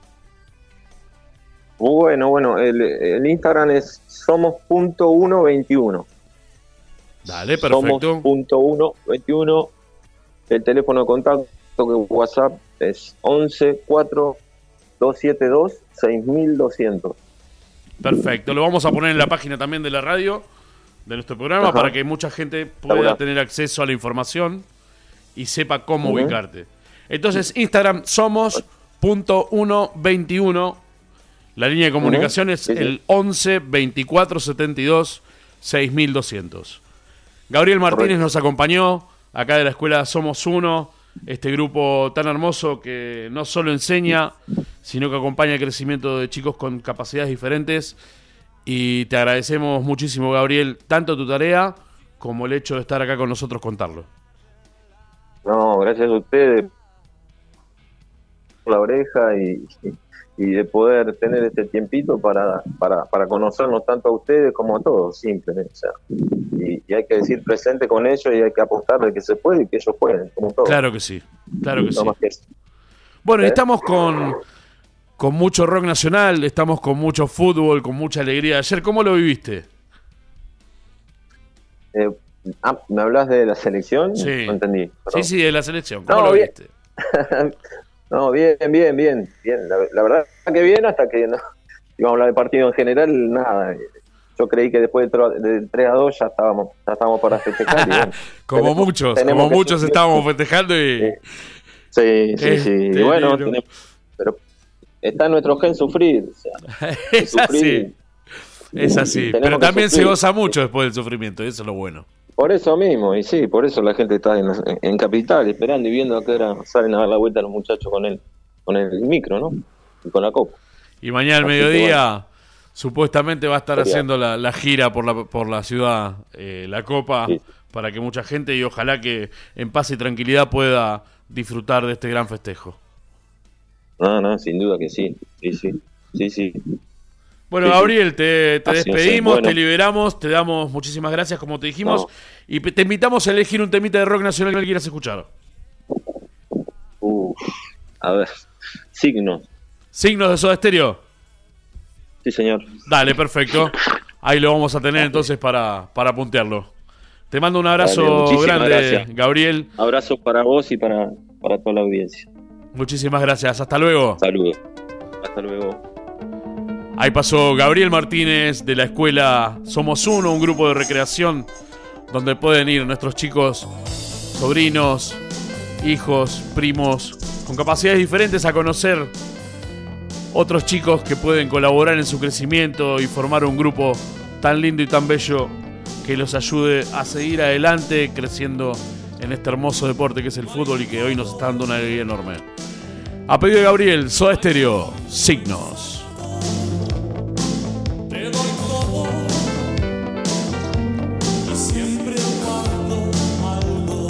Bueno, bueno, el, el Instagram es somos punto uno veintiuno. Dale, perfecto. Somos punto uno veintiuno. El teléfono de contacto que WhatsApp es once cuatro dos siete dos seis mil doscientos. Perfecto, lo vamos a poner en la página también de la radio, de nuestro programa, Ajá. para que mucha gente pueda tener acceso a la información y sepa cómo uh-huh. ubicarte. Entonces, Instagram somos punto uno veintiuno. La línea de comunicación uh-huh. es sí, el sí. once veinticuatro setenta y dos seis mil doscientos. Gabriel Martínez Correcto. Nos acompañó acá de la escuela Somos Uno, este grupo tan hermoso que no solo enseña, sino que acompaña el crecimiento de chicos con capacidades diferentes. Y te agradecemos muchísimo, Gabriel, tanto tu tarea como el hecho de estar acá con nosotros contarlo. No, gracias a ustedes por la oreja y, y, y de poder tener este tiempito para, para, para conocernos tanto a ustedes como a todos, simplemente. O sea, y, y hay que decir presente con ellos y hay que apostar de que se puede y que ellos pueden, como todos. Claro que sí, claro que No sí. más que eso. Bueno, y ¿Eh? estamos con, con mucho rock nacional, estamos con mucho fútbol, con mucha alegría. Ayer, ¿cómo lo viviste? Eh, ah, ¿me hablas de la selección? Sí. No entendí. Sí, perdón. sí, de la selección. ¿Cómo No, lo bien. viste? No, bien, bien, bien, bien. La, la verdad que bien, hasta que no, íbamos a hablar de partido en general, nada. Yo creí que después del, tro- del tres a dos ya estábamos, ya estábamos para festejar. Y bueno, Como tenemos- muchos, tenemos como que muchos sufrir. estábamos festejando y... Sí, sí, sí. Este Y bueno, libro. tenemos- pero está en nuestro gen sufrir. O sea, Es sufrir. así, es así. Tenemos Pero que también se sufrir. goza mucho después del sufrimiento, y eso es lo bueno. Por eso mismo, y sí, por eso la gente está en, en- en Capital esperando y viendo a qué hora salen a dar la vuelta los muchachos con el, con el micro, ¿no? Y con la copa. Y mañana al Así que mediodía, bueno. supuestamente va a estar Sería. haciendo la, la gira por la, por la ciudad, eh, la Copa, Sí. para que mucha gente, y ojalá que en paz y tranquilidad pueda disfrutar de este gran festejo. No, no, sin duda que sí. Sí, sí. Sí, sí. Bueno, Sí, sí. Gabriel, te, te Así es, despedimos, bueno. te liberamos, te damos muchísimas gracias, como te dijimos, No. y pe- te invitamos a elegir un temita de rock nacional que quieras escuchar. Uf, a ver. Signos. ¿Signos de Soda Stereo? Sí, señor. Dale, perfecto. Ahí lo vamos a tener entonces para, para puntearlo. Te mando un Dale, abrazo muchísimas grande, gracias. Gabriel. Abrazo para vos y para, para toda la audiencia. Muchísimas gracias. Hasta luego. Saludos. Hasta luego. Ahí pasó Gabriel Martínez de la escuela Somos Uno, un grupo de recreación donde pueden ir nuestros chicos, sobrinos, hijos, primos, con capacidades diferentes a conocer otros chicos que pueden colaborar en su crecimiento y formar un grupo tan lindo y tan bello que los ayude a seguir adelante creciendo en este hermoso deporte que es el fútbol y que hoy nos está dando una alegría enorme. A pedido de Gabriel, Soda Stereo, Signos. Te doy todo y siempre guardo algo.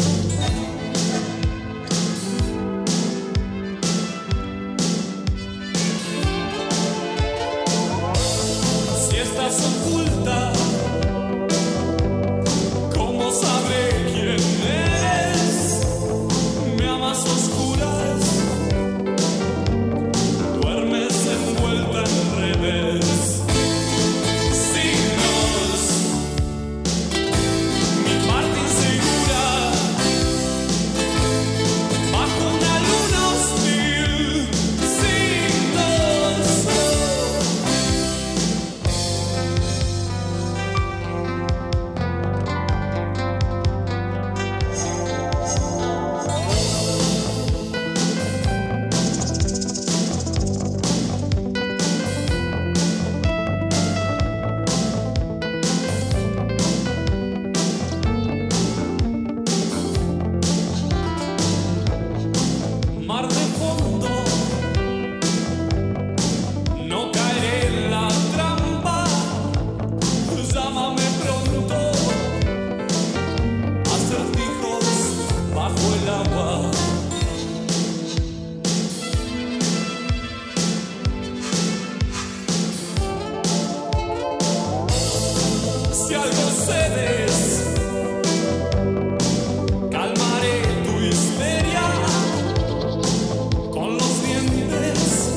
Si estás oculta, ¿cómo sabré quién eres? Me amas a oscuras, duermes envuelta en redes. Signos, mi parte insegura, bajo una luna hostil. Signos, mar de fondo, no caeré en la trampa. Llámame pronto, acertijos bajo el agua. Si algo cedes, calmaré tu histeria con los dientes,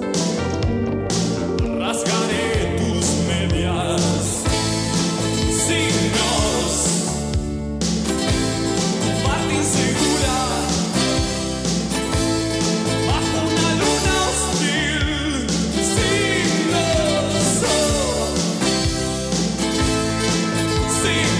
rasgaré tus medias. Signos, parte insegura, bajo una luna hostil. Signos, signos.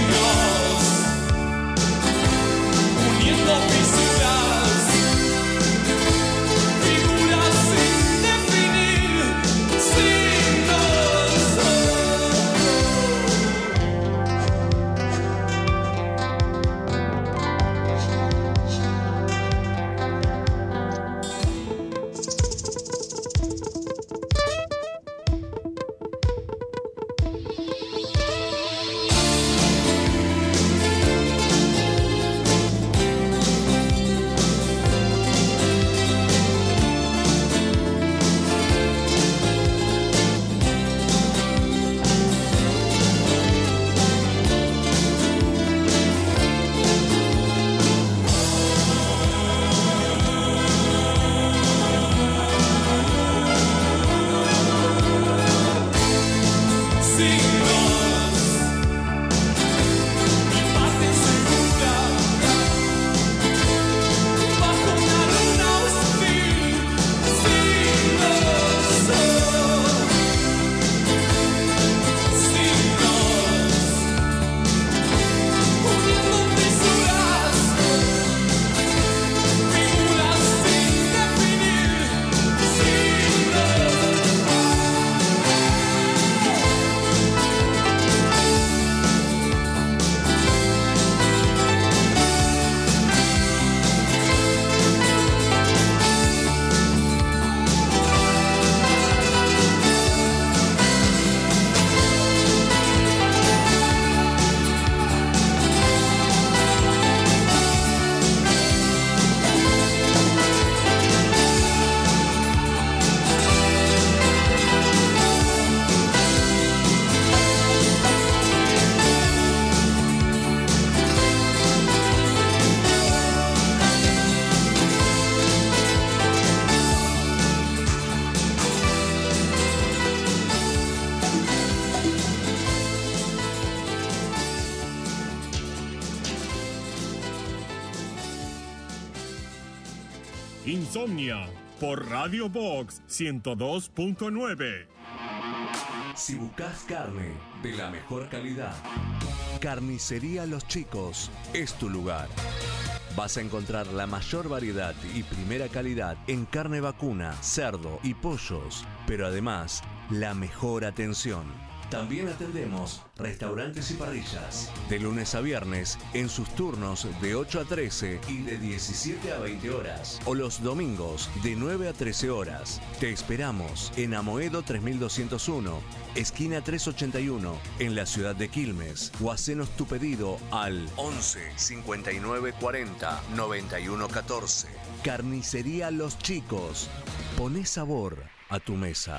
Insomnia por Radio Box ciento dos punto nueve. Si buscas carne de la mejor calidad, Carnicería Los Chicos es tu lugar. Vas a encontrar la mayor variedad y primera calidad en carne vacuna, cerdo y pollos, pero además la mejor atención. También atendemos restaurantes y parrillas, de lunes a viernes en sus turnos de ocho a trece y de diecisiete a veinte horas, o los domingos de nueve a trece horas. Te esperamos en Amoedo tres mil doscientos uno, esquina trescientos ochenta y uno, en la ciudad de Quilmes, o hacenos tu pedido al once cincuenta y nueve cuarenta noventa y uno catorce. Carnicería Los Chicos. Poné sabor a tu mesa.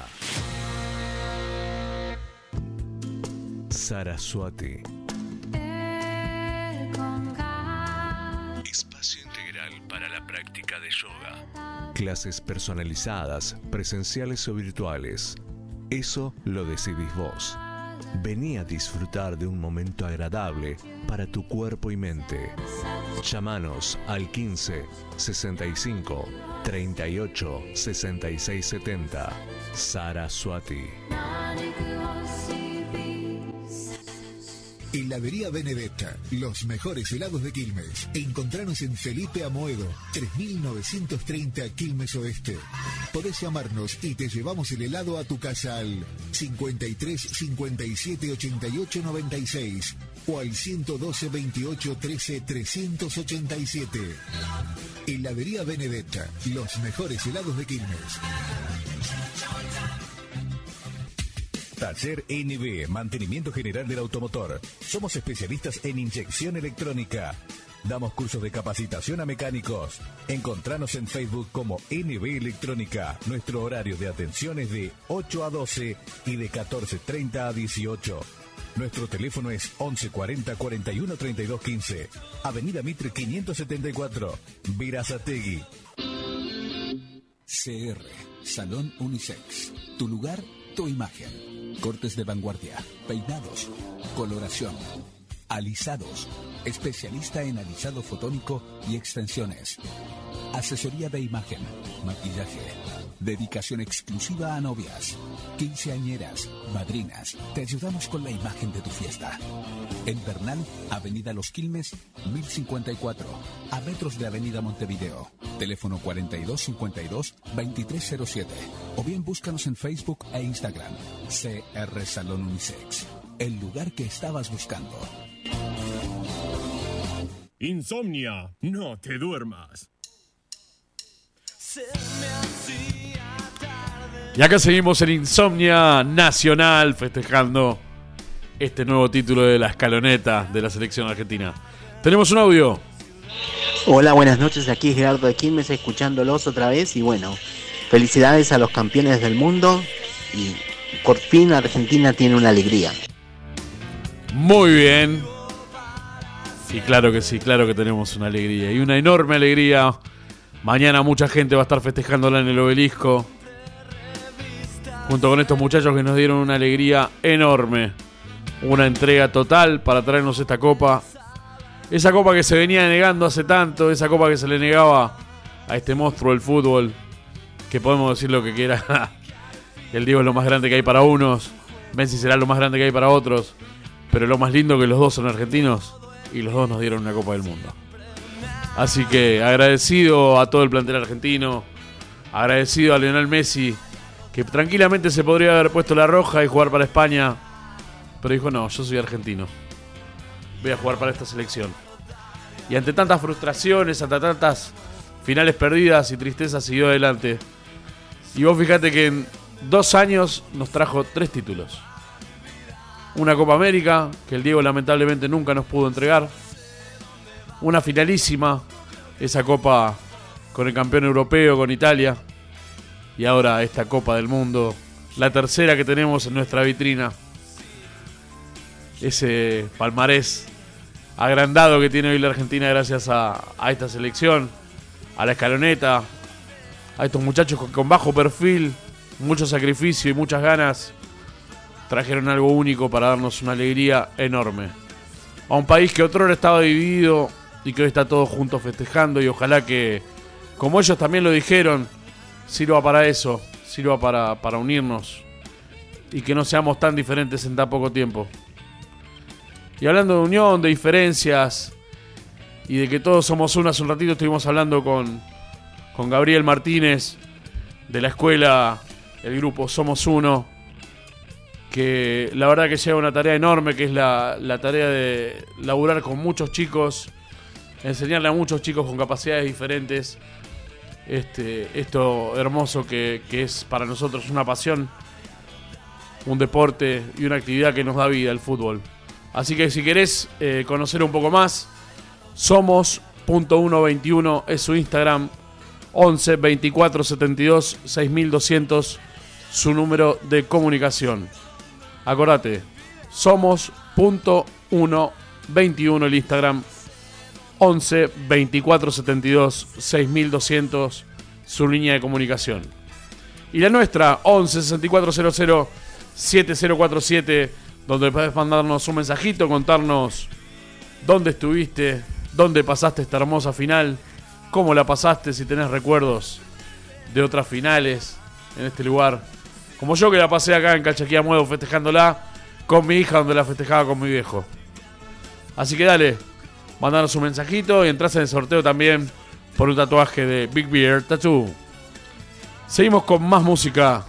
Saraswati. Espacio integral para la práctica de yoga. Clases personalizadas, presenciales o virtuales. Eso lo decidís vos. Vení a disfrutar de un momento agradable para tu cuerpo y mente. Llámanos al quince sesenta y cinco treinta y ocho sesenta y seis setenta. Saraswati. Heladería Benedetta, los mejores helados de Quilmes. Encontranos en Felipe Amoedo, tres mil novecientos treinta Quilmes Oeste. Podés llamarnos y te llevamos el helado a tu casa al cincuenta y tres cincuenta y siete ochenta y ocho noventa y seis o al ciento doce veintiocho trece trescientos ochenta y siete. Heladería Benedetta, los mejores helados de Quilmes. Taller N B, Mantenimiento General del Automotor. Somos especialistas en inyección electrónica. Damos cursos de capacitación a mecánicos. Encontranos en Facebook como N B Electrónica. Nuestro horario de atención es de ocho a doce y de catorce treinta a dieciocho. Nuestro teléfono es once cuarenta cuarenta y uno treinta y dos quince. Avenida Mitre quinientos setenta y cuatro, Verazategui. C R, Salón Unisex. Tu lugar, tu imagen. Cortes de vanguardia, peinados, coloración, alisados, especialista en alisado fotónico y extensiones, asesoría de imagen, maquillaje, dedicación exclusiva a novias, quinceañeras, madrinas. Te ayudamos con la imagen de tu fiesta. En Bernal, Avenida Los Quilmes, mil cincuenta y cuatro, a metros de Avenida Montevideo. Teléfono cuarenta y dos cincuenta y dos veintitrés cero siete. O bien búscanos en Facebook e Instagram. C R Salón Unisex. El lugar que estabas buscando. Insomnia, no te duermas. Y acá seguimos en Insomnia Nacional festejando este nuevo título de la escaloneta de la selección argentina. Tenemos un audio. Hola, buenas noches, aquí Gerardo de Quilmes escuchándolos otra vez y bueno, felicidades a los campeones del mundo y por fin Argentina tiene una alegría. Muy bien. Y claro que sí, claro que tenemos una alegría y una enorme alegría. Mañana mucha gente va a estar festejándola en el Obelisco junto con estos muchachos que nos dieron una alegría enorme. Una entrega total para traernos esta copa. Esa copa que se venía negando hace tanto, esa copa que se le negaba a este monstruo del fútbol, que podemos decir lo que quiera. El Diego es lo más grande que hay para unos, Messi será lo más grande que hay para otros, pero lo más lindo que los dos son argentinos y los dos nos dieron una Copa del Mundo. Así que agradecido a todo el plantel argentino, agradecido a Lionel Messi, que tranquilamente se podría haber puesto la roja y jugar para España, pero dijo no, yo soy argentino, voy a jugar para esta selección. Y ante tantas frustraciones, ante tantas finales perdidas y tristezas, siguió adelante. Y vos fíjate que en dos años nos trajo tres títulos. Una Copa América, que el Diego lamentablemente nunca nos pudo entregar. Una finalísima, esa Copa con el campeón europeo, con Italia. Y ahora esta Copa del Mundo, la tercera que tenemos en nuestra vitrina. Ese palmarés agrandado que tiene hoy la Argentina gracias a, a esta selección, a la escaloneta, a estos muchachos con, con bajo perfil, mucho sacrificio y muchas ganas, trajeron algo único para darnos una alegría enorme. A un país que otrora estaba dividido y que hoy está todo junto festejando, y ojalá que como ellos también lo dijeron, sirva para eso, sirva para, para unirnos y que no seamos tan diferentes en tan poco tiempo. Y hablando de unión, de diferencias y de que todos somos uno, hace un ratito estuvimos hablando con, con Gabriel Martínez de la escuela, el grupo Somos Uno, que la verdad que lleva una tarea enorme, que es la, la tarea de laburar con muchos chicos, enseñarle a muchos chicos con capacidades diferentes este, esto hermoso que, que es para nosotros una pasión, un deporte y una actividad que nos da vida, el fútbol. Así que si querés eh, conocer un poco más, somos punto uno veintiuno es su Instagram, once veinticuatro setenta y dos seis mil doscientos su número de comunicación. Acordate, somos punto uno veintiuno el Instagram, once veinticuatro setenta y dos seis mil doscientos su línea de comunicación. Y la nuestra, once sesenta y cuatro cero cero siete cero cuatro siete, donde podés mandarnos un mensajito, contarnos dónde estuviste, dónde pasaste esta hermosa final, cómo la pasaste, si tenés recuerdos de otras finales en este lugar, como yo que la pasé acá en Calchaquí Amuedo festejándola con mi hija, donde la festejaba con mi viejo. Así que dale, mandanos un mensajito y entras en el sorteo también por un tatuaje de Big Bear Tattoo. Seguimos con más música.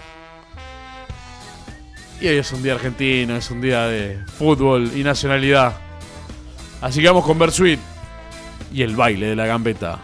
Y hoy es un día argentino, es un día de fútbol y nacionalidad. Así que vamos con Bersuit y el baile de la gambeta.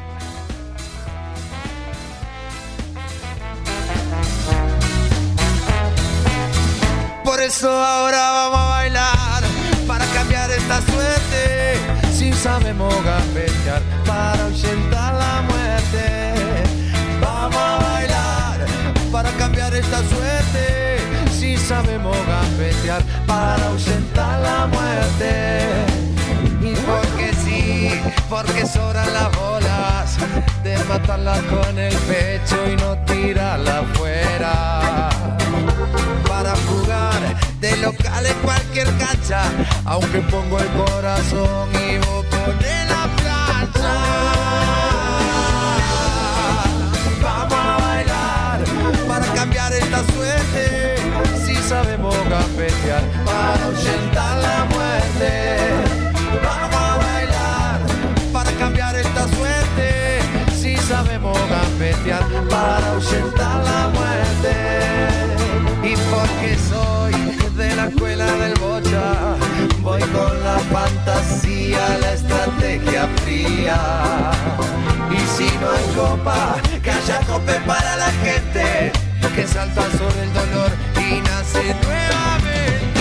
Por eso ahora vamos a bailar, para cambiar esta suerte. Si sabemos gambetear, para ahuyentar la muerte. Vamos a bailar, para cambiar esta suerte. Si sabemos gambetear, para ahuyentar la muerte. Y porque sí, porque sobran las bolas, de matarlas con el pecho y no tirarlas afuera. Para jugar de local en cualquier cancha, aunque pongo el corazón y vos ponés la plancha. Vamos a bailar para cambiar esta suerte. Si sabemos gambetear para ahuyentar la muerte. Vamos a bailar para cambiar esta suerte. Si sabemos gambetear para ahuyentar la muerte. Y porque soy de la escuela del bocha, voy con la fantasía, la estrategia fría. Y si no hay copa, que haya cope para la gente, que salta sobre el dolor y nace nuevamente.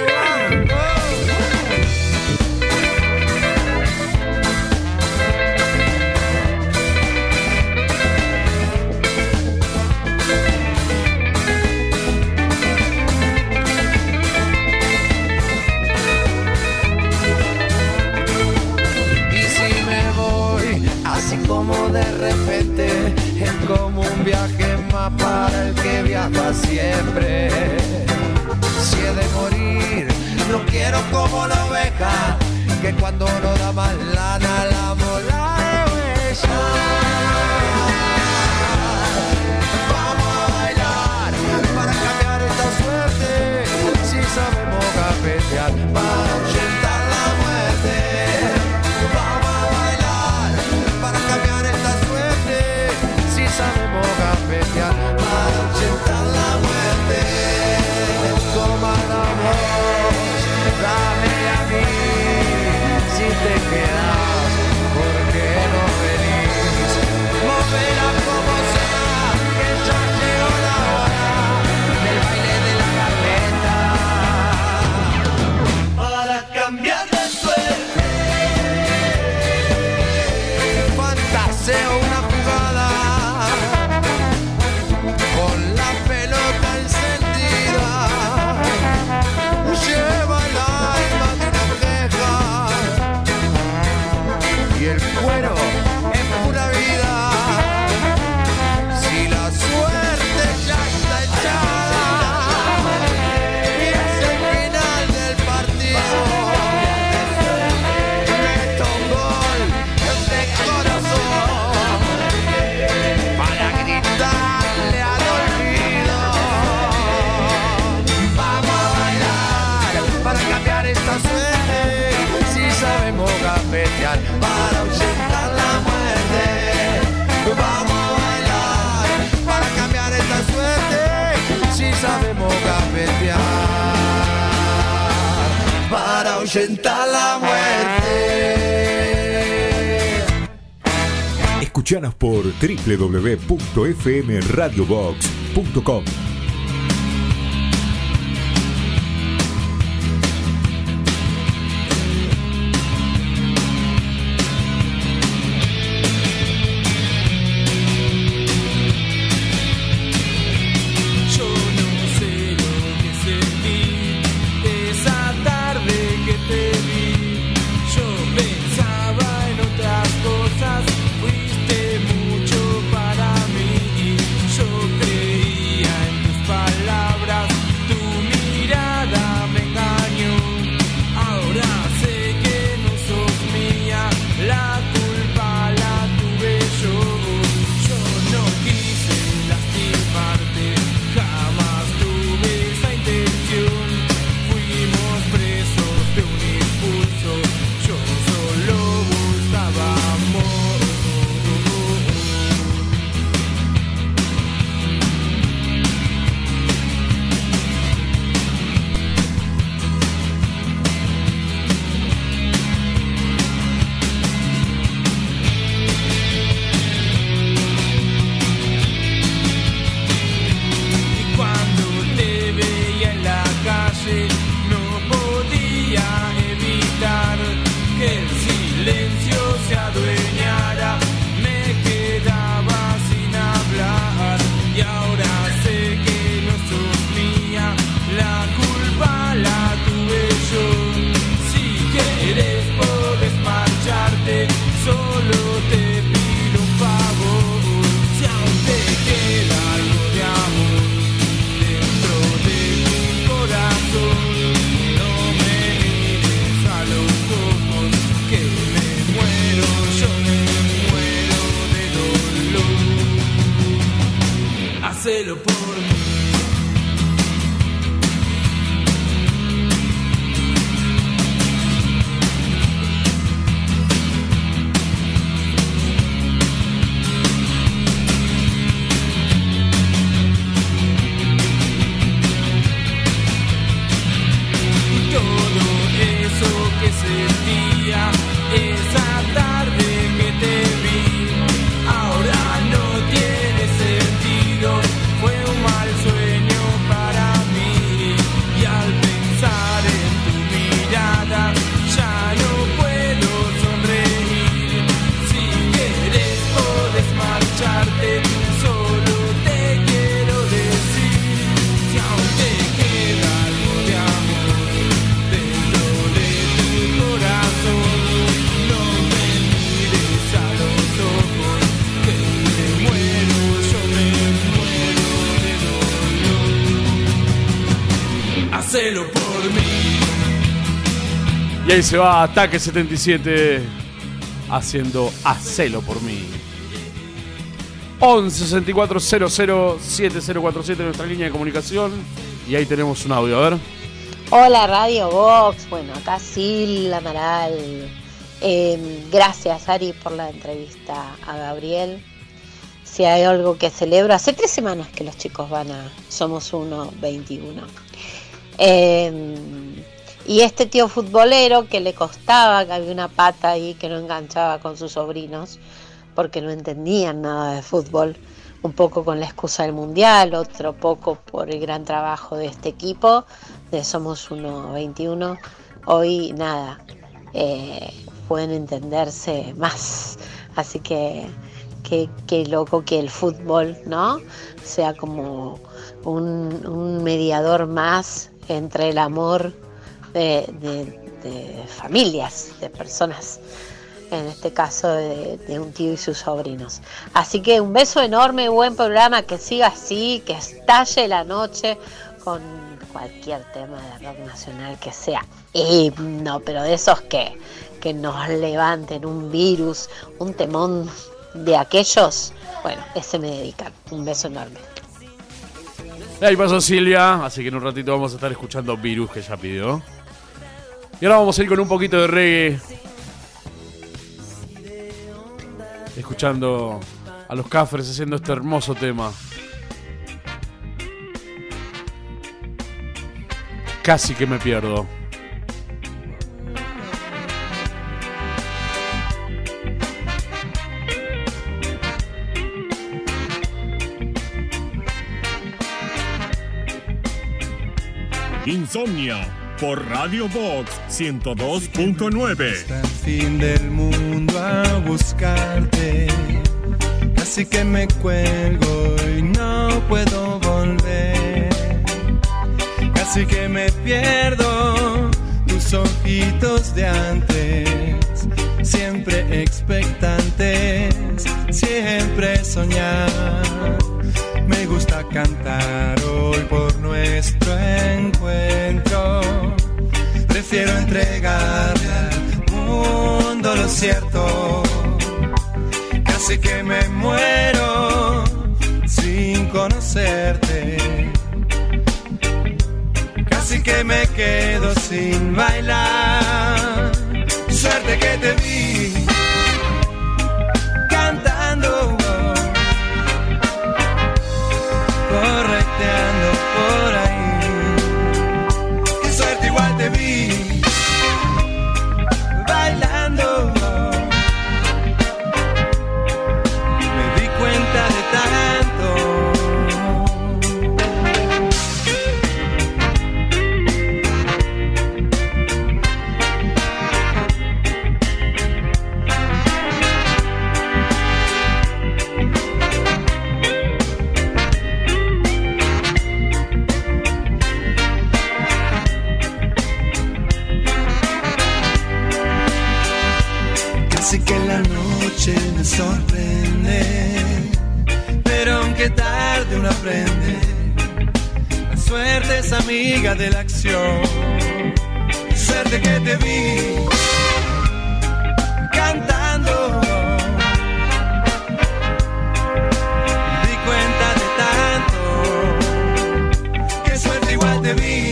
Así como de repente, es como un viaje más para el que viaja siempre. Si he de morir, no quiero como la oveja, que cuando no da más lana la mola de huella. Vamos a bailar para cambiar esta suerte. Si sabemos gambetear para ahuyentar la muerte. Sabemos gambetear para ahuyentar la muerte. Comandamos, dame a mí. Si te quedas, ¿por qué no venís? Movela como sea, que ya llegó la hora del baile de la gambeta. Para cambiar de suerte, fantaseo una jugada. para ahuyentar la muerte. Vamos a bailar para cambiar esta suerte, si sabemos gambetear, para ahuyentar la muerte. Escuchanos por doble u doble u doble u punto f m radio box punto com. Y ahí se va Ataque setenta y siete haciendo Hacelo por mí. once sesenta y cuatro cero cero siete cero cuatro siete nuestra línea de comunicación. Y ahí tenemos un audio, a ver. Hola Radio Box, bueno, acá Sil Amaral. Eh, gracias Ari por la entrevista a Gabriel. Si hay algo que celebro, hace tres semanas que los chicos van a Somos Uno veintiuno. Eh, y este tío futbolero que le costaba, que había una pata ahí que no enganchaba con sus sobrinos porque no entendían nada de fútbol, un poco con la excusa del mundial, otro poco por el gran trabajo de este equipo de Somos Uno veintiuno. Hoy nada, eh, pueden entenderse más, así que qué, qué loco que el fútbol, ¿no?, sea como un, un mediador más entre el amor de, de, de familias, de personas, en este caso de, de un tío y sus sobrinos. Así que un beso enorme, buen programa, que siga así, que estalle la noche con cualquier tema de rock nacional que sea himno, pero de esos que, que nos levanten un virus, un temón de aquellos, bueno, ese me dedican. Un beso enorme. Ahí pasó Silvia, así que en un ratito vamos a estar escuchando Virus, que ya pidió. Y ahora vamos a ir con un poquito de reggae. escuchando a los Cafres haciendo este hermoso tema. Casi que me pierdo. Insomnia por Radio Box ciento dos punto nueve. Hasta el fin del mundo a buscarte. Casi que me cuelgo y no puedo volver. Casi que me pierdo tus ojitos de antes. Siempre expectantes, siempre soñar. Me gusta cantar hoy por nuestro encuentro. Prefiero entregarle al mundo lo cierto. Casi que me muero sin conocerte. Casi que me quedo sin bailar. Suerte que te vi cantando, correteando por ahí. Qué suerte, igual te vi bailando. Me di cuenta de tanto. Casi que la noche me sorprende, pero aunque tarde uno aprende. La suerte es amiga de la acción. Suerte que te vi cantando. Me di cuenta de tanto. Qué suerte, igual te vi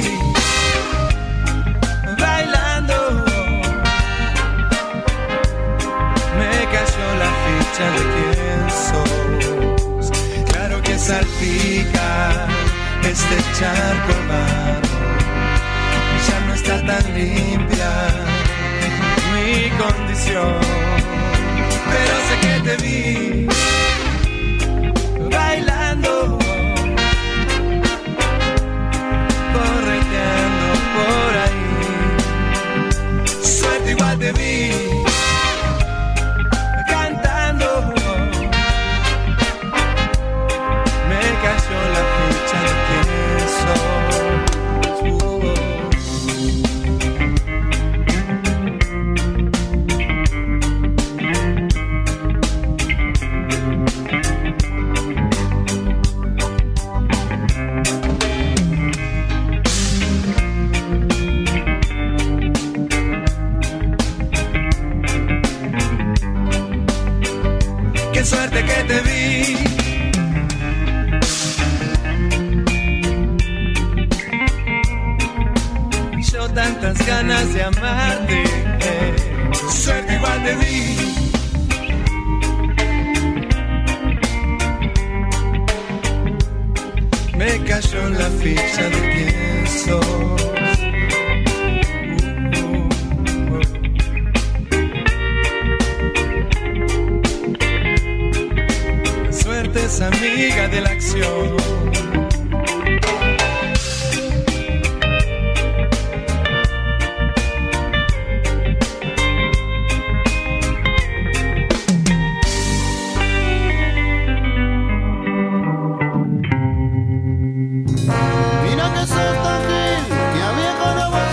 bailando. Me cayó la ficha de quién sos. Claro que salpica este charco hermano. Ya no está tan limpia mi condición. Pero sé que te vi bailando, correteando por ahí. Suerte, igual te vi cantando. Me cayó la ficha de quién soy. Qué suerte que te vi. Yo tantas ganas de amarte. Eh. Suerte, igual te vi. Me cayó la ficha de quién sos. Es amiga de la acción. Mira que sos tan gil, que a viejo no vas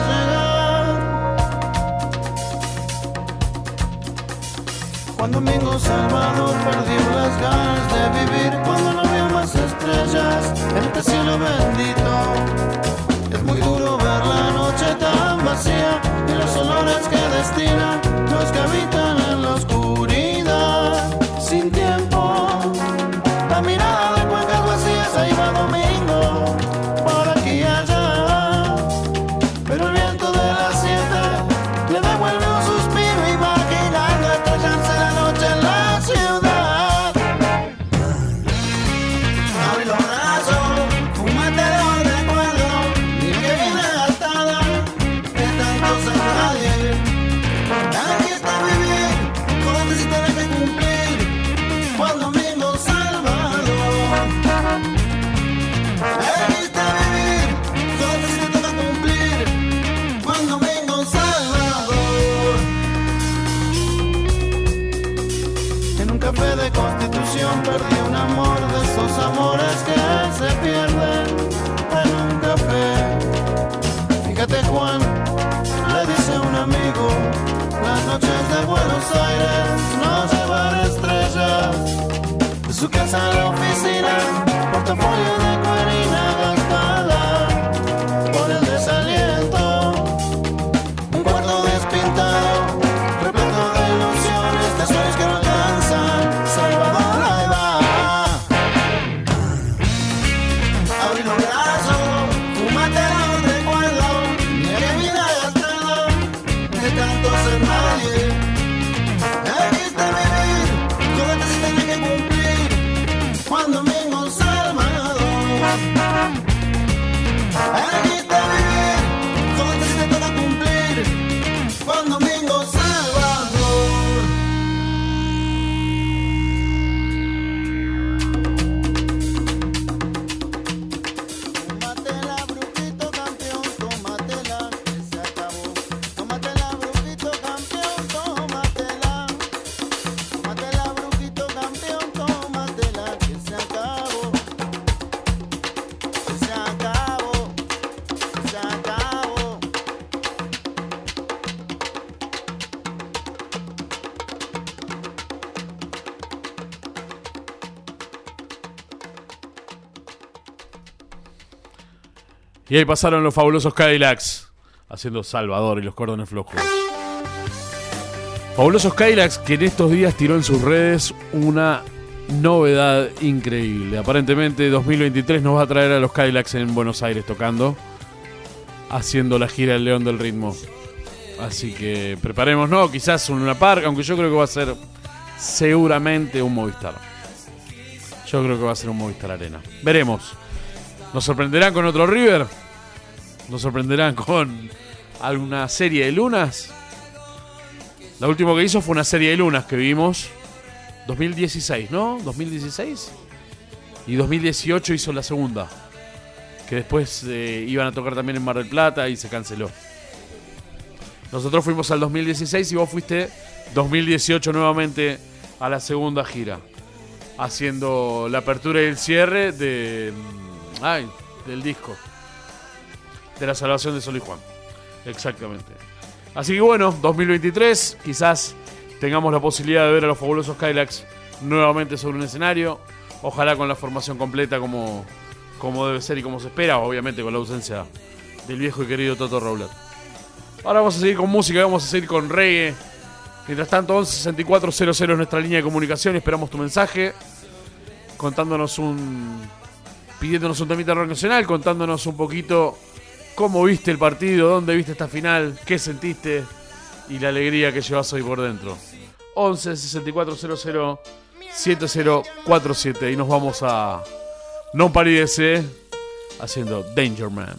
a llegar. Cuando Mingo Salvador perdió las ganas de vivir, cuando no veo más estrellas en este cielo bendito, es muy duro ver la noche tan vacía y los olores que destilan los que habitan en la oscuridad. Sin tiempo, la mirada de cuencas vacías, ahí va Domingo, por aquí y allá, pero el viento de las siete le devuelve un suspiro, imaginando estrellarse la noche en la ciudad. ser nadie. Aquí está vivir, con si tienes que cumplir. Juan Domingo Salvador. Aquí está vivir, con si te toca cumplir. Juan Domingo Salvador. En un café de Constitución perdí un amor, de esos amores que se pierden en un café. Fíjate, Juan, le dice un amigo, las noches de Buenos Aires nos llevan estrellas. De su casa a la oficina, portafolio de cuerina gastada por el desaliento. Un cuarto despintado, repleto de ilusiones, de sueños que no alcanzan. Salvador, ahí va. Abrí los brazos, fúmate los recuerdos. Mira qué vida gastada, de tanto ser nadie. Aquí está vivir, con si tiene que cumplir. Juan Domingo Salvador. Aquí está vivir, con si te toca cumplir. Juan Domingo Salvador. Tómatela, brujito campeón, tómatela, que se acabó. Tómatela, brujito campeón, tómatela. Tómatela, brujito campeón, tómatela, que se acabó. Que se acabó, que se acabó. Y ahí pasaron los fabulosos Cadillacs, haciendo Salvador y los cordones flojos. Fabulosos Cadillacs, que en estos días tiró en sus redes una novedad increíble. Aparentemente dos mil veintitrés nos va a traer a los Cadillacs en Buenos Aires tocando, haciendo la gira del León del Ritmo. Así que preparemos, ¿no? Quizás un Luna Park, aunque yo creo que va a ser seguramente un Movistar. Yo creo que va a ser un Movistar Arena. Veremos. ¿Nos sorprenderán con otro River? ¿Nos sorprenderán con alguna serie de lunas? La última que hizo fue una serie de lunas que vimos dos mil dieciséis, ¿no? dos mil dieciséis. Y dos mil dieciocho hizo la segunda, que después eh, iban a tocar también en Mar del Plata y se canceló. Nosotros fuimos al dos mil dieciséis y vos fuiste dos mil dieciocho nuevamente a la segunda gira, haciendo la apertura y el cierre de... Ay, del disco de La Salvación de Sol y Juan. Exactamente. Así que bueno, dos mil veintitrés, quizás tengamos la posibilidad de ver a los fabulosos Cadillacs nuevamente sobre un escenario. Ojalá con la formación completa como, como debe ser y como se espera. Obviamente con la ausencia del viejo y querido Toto Rowland. Ahora vamos a seguir con música, vamos a seguir con reggae. Mientras tanto, once sesenta y cuatro cero cero es nuestra línea de comunicación. Esperamos tu mensaje contándonos un... pidiéndonos un temita rock nacional, contándonos un poquito cómo viste el partido, dónde viste esta final, qué sentiste y la alegría que llevas hoy por dentro. once sesenta y cuatro cero cero siete cero cuatro siete y nos vamos a Non Paridese haciendo Danger Man.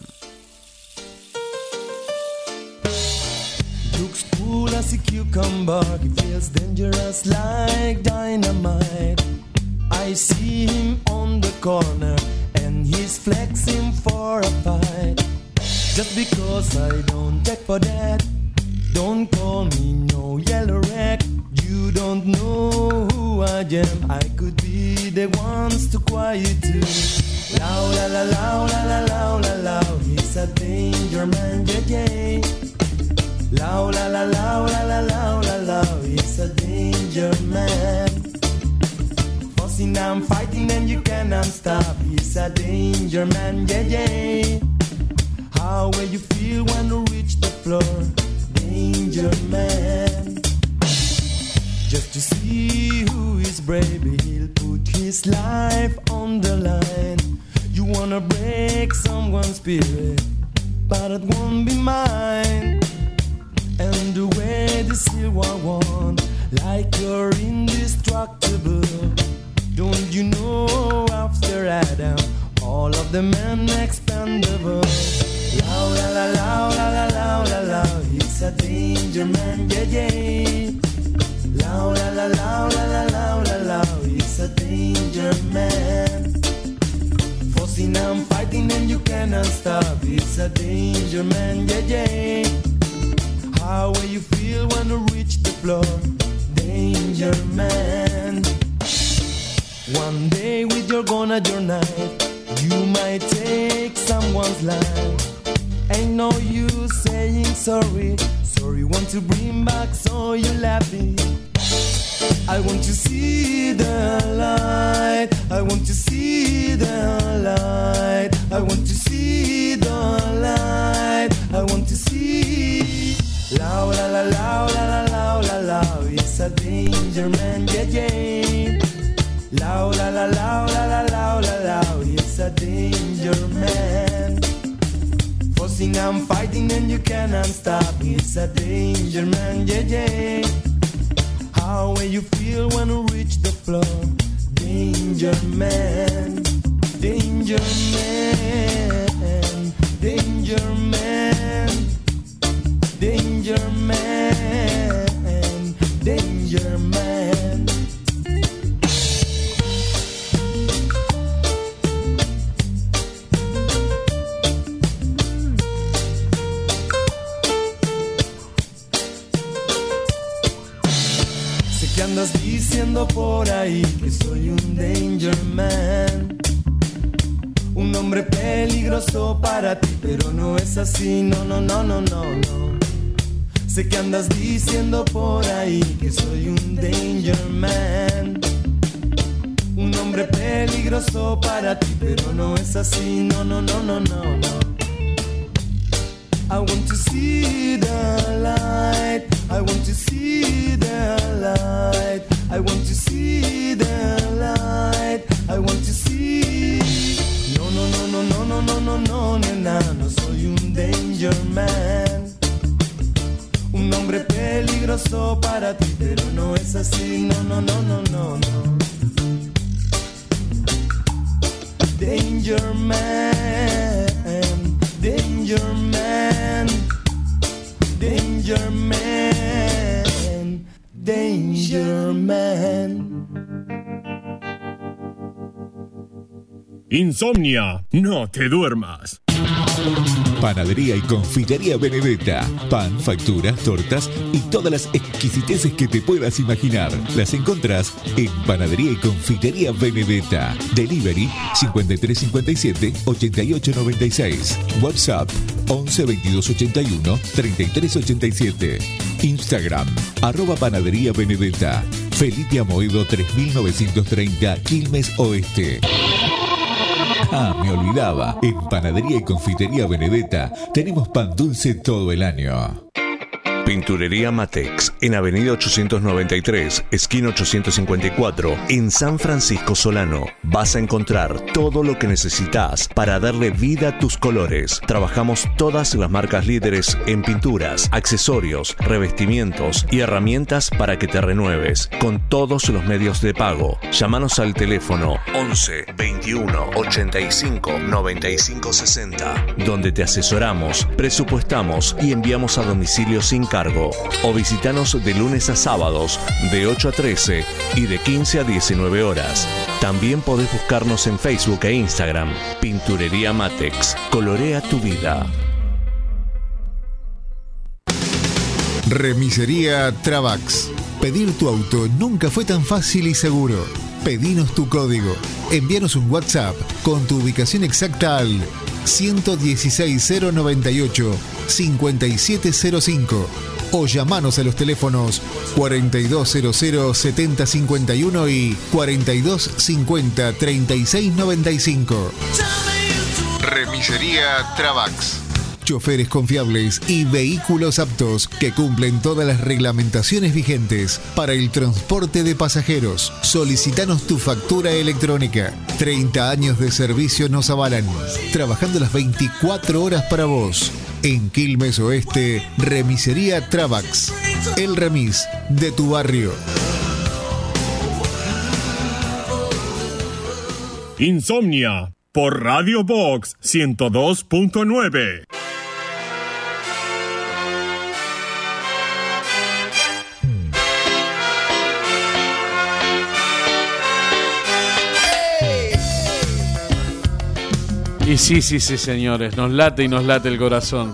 Looks cool as a cucumber, he feels dangerous like dynamite. I see him on the corner and he's flexing for a fight. Just because I don't take for that, don't call me no yellow rack. You don't know who I am, I could be the ones to quiet you. Loud, la la loud, la la loud, la loud, he's a danger man, yeah yeah. Loud, la la loud, la la loud, la loud, he's a danger man. Fussing and fighting and you cannot stop, he's a danger man, yeah yeah. How will you feel when you reach the floor? Danger man. Just to see who is brave, he'll put his life on the line. You wanna break someone's spirit, but it won't be mine. And the way the silver one, like you're indestructible. Don't you know after Adam, all of the men expendable. Loud, la la loud, la la loud, la loud, he's danger man, yeah, yeah. Lao, la, la, lao, la, la, lao, la, lao, he's a danger man. Forcing and fighting and you cannot stop, it's a danger man, yeah, yeah. How will you feel when you reach the floor? Danger man. One day with your gun at your knife, you might take someone's life. Ain't no use saying sorry. Sorry want to bring back, so you're laughing. I want to see the light. I want to see the light. I want to see the light. I want to see. Lao la la lao la la lao la lao. It's a danger man, yeah yeah. Lao la la lao la la lao la lao. It's a danger man. Forcing and fighting and you cannot stop. It's a danger man, yeah yeah. How will you feel when you reach the floor? Danger man, danger man, danger man, danger man, danger man. Que andas diciendo por ahí que soy un danger man, un hombre peligroso para ti, pero no es así, no, no, no, no, no, no. Sé que andas diciendo por ahí que soy un danger man, un hombre peligroso para ti, pero no es así, no, no, no, no, no, no. I want to see the light. I want to see the light. I want to see the light. I want to see. No, no, no, no, no, no, no, no, no, nena, no soy un danger man. Un hombre peligroso para ti, pero no es así. No, no, no, no, no, no. Danger man, danger man, danger man, danger man. Insomnia, no te duermas. Panadería y confitería Benedetta. Pan, facturas, tortas y todas las exquisiteces que te puedas imaginar. Las encontrás en Panadería y Confitería Benedetta. Delivery cincuenta y tres cincuenta y siete, ochenta y ocho noventa y seis. WhatsApp once veintidós ochenta y uno, treinta y tres ochenta y siete. Instagram arroba Panadería Benedetta. Felipe Amoedo tres mil novecientos treinta, Quilmes Oeste. Ah, me olvidaba. En Panadería y Confitería Benedetta tenemos pan dulce todo el año. Pinturería Matex, en Avenida ochocientos noventa y tres, esquina ochocientos cincuenta y cuatro, en San Francisco Solano. Vas a encontrar todo lo que necesitas para darle vida a tus colores. Trabajamos todas las marcas líderes en pinturas, accesorios, revestimientos y herramientas para que te renueves, con todos los medios de pago. Llámanos al teléfono once veintiuno ochenta y cinco noventa y cinco sesenta, donde te asesoramos, presupuestamos y enviamos a domicilio sin cargo. O visitanos de lunes a sábados de ocho a trece y de quince a diecinueve horas. También podés buscarnos en Facebook e Instagram. Pinturería Matex. Colorea tu vida. Remisería Travax. Pedir tu auto nunca fue tan fácil y seguro. Pedinos tu código. Envíanos un WhatsApp con tu ubicación exacta al ciento dieciséis cero noventa y ocho cincuenta y siete cero cinco o llamanos a los teléfonos cuarenta y dos cero cero setenta cincuenta y uno y cuarenta y dos cincuenta treinta y seis noventa y cinco. Remisería Travax. Choferes confiables y vehículos aptos que cumplen todas las reglamentaciones vigentes para el transporte de pasajeros. Solicitanos tu factura electrónica. treinta años de servicio nos avalan, trabajando las veinticuatro horas para vos. En Quilmes Oeste, Remisería Travax. El remis de tu barrio. Insomnia por Radio Box ciento dos punto nueve. Y sí, sí, sí, señores, nos late y nos late el corazón.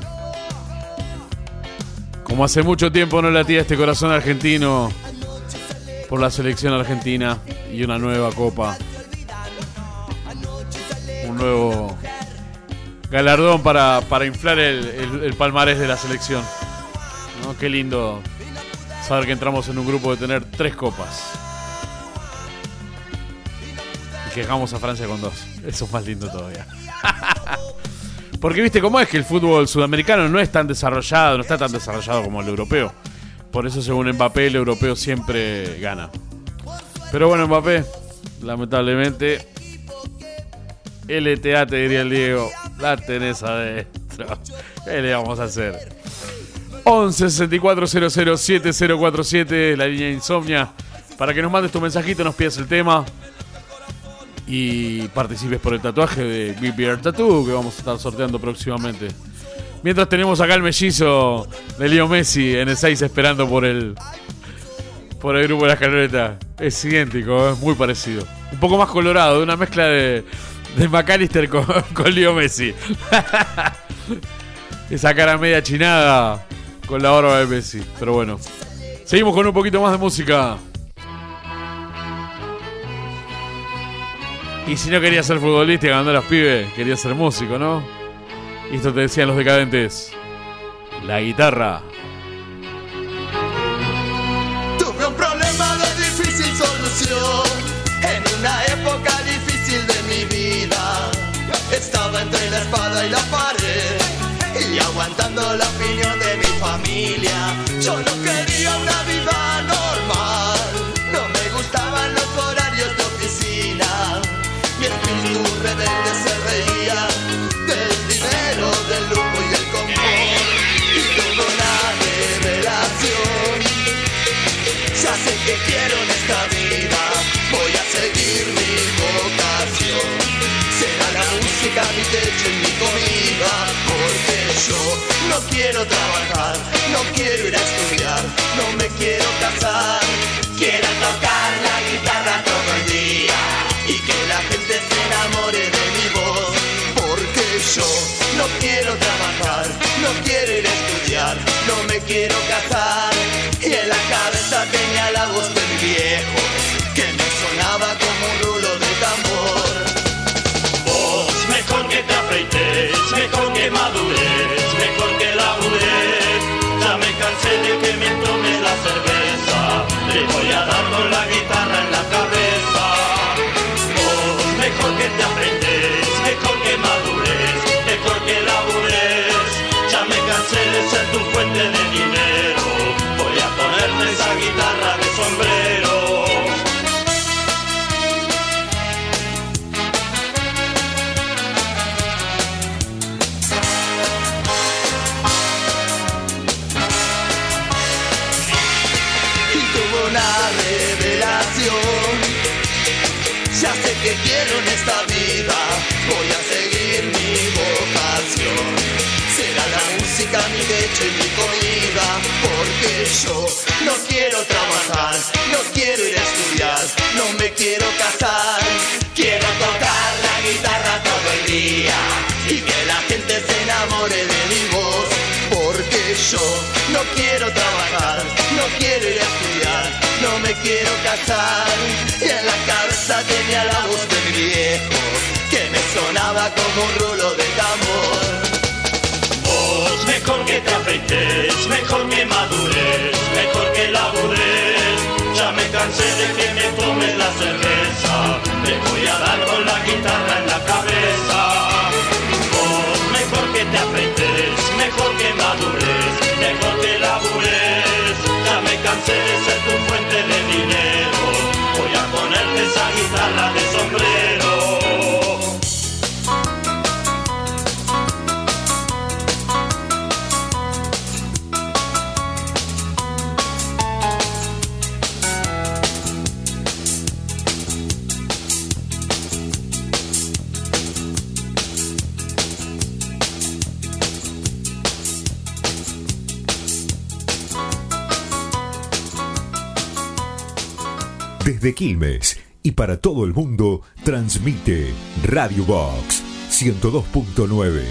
Como hace mucho tiempo no latía este corazón argentino por la selección argentina y una nueva copa. Un nuevo galardón para, para inflar el, el, el palmarés de la selección, ¿no? Qué lindo saber que entramos en un grupo de tener tres copas y que dejamos a Francia con dos. Eso es más lindo todavía. Porque viste cómo es que el fútbol sudamericano no es tan desarrollado, no está tan desarrollado como el europeo. Por eso, según Mbappé, el europeo siempre gana. Pero bueno, Mbappé, lamentablemente, L T A te diría el Diego, la tenés adentro. ¿Qué le vamos a hacer? once sesenta y cuatro cero cero siete cero cuatro siete, la línea Insomnia, para que nos mandes tu mensajito, nos pidas el tema y participes por el tatuaje de Big Bear Tattoo que vamos a estar sorteando próximamente. Mientras tenemos acá el mellizo de Leo Messi en el seis esperando por el por el grupo de la escaloneta. Es idéntico, es muy parecido. Un poco más colorado, de una mezcla de, de McAllister con, con Leo Messi. Esa cara media chinada con la barba de Messi. Pero bueno, seguimos con un poquito más de música. Y si no querías ser futbolista y cuando eras pibe, querías ser músico, ¿no? Y esto te decían los decadentes. La guitarra. Tuve un problema de difícil solución en una época difícil de mi vida. Estaba entre la espada y la pared y aguantando la opinión de mi familia. Yo no quería una vida normal, no me gustaban los horarios de oficina. Mi espíritu rebelde se reía del dinero, del lujo y el confort. Y tuve una revelación. Ya sé que quiero en esta vida, voy a seguir mi vocación. Será la música mi techo y mi comida, porque yo no quiero trabajar, no quiero ir a estudiar, no me quiero casar. Quiero tocar la guitarra todo el día y que la gente se enamore de mi voz, porque yo no quiero trabajar, no quiero ir a estudiar, no me quiero casar. Y en la cabeza tenía la voz de mi viejo, que me sonaba como un rulo de tambor. Vos, mejor que te afeites, mejor que madures, mejor que labures. Ya me cansé de que me tomes la cerveza, le voy a dar con la guitarra en la cabeza. Mejor que te afeites, mejor que madures, mejor que labures. Ya me cansé de ser tu fuente de dinero, voy a ponerte esa guitarra de sombrero. Y tuve una revelación. Ya sé que quiero en esta vida, voy a seguir mi vocación. Será la música mi techo y mi comida, porque yo no quiero trabajar, no quiero ir a estudiar, no me quiero casar. Quiero tocar la guitarra todo el día y que la gente se enamore de mi voz, porque yo no quiero trabajar, no quiero ir a estudiar, no me quiero casar. Y en la cabeza tenía la voz de mi viejo, que me sonaba como un rulo de tambor. Vos, mejor que te afeites, mejor que madures, mejor que labures. Ya me cansé de que me tomes la cerveza, te voy a dar con la guitarra en la cabeza. Vos, mejor que te afeites, mejor que madures, mejor que labures. Ya me cansé de ser tu fuente de dinero, voy a ponerte esa guitarra de sombrero. Desde Quilmes y para todo el mundo, transmite Radio Box ciento dos punto nueve.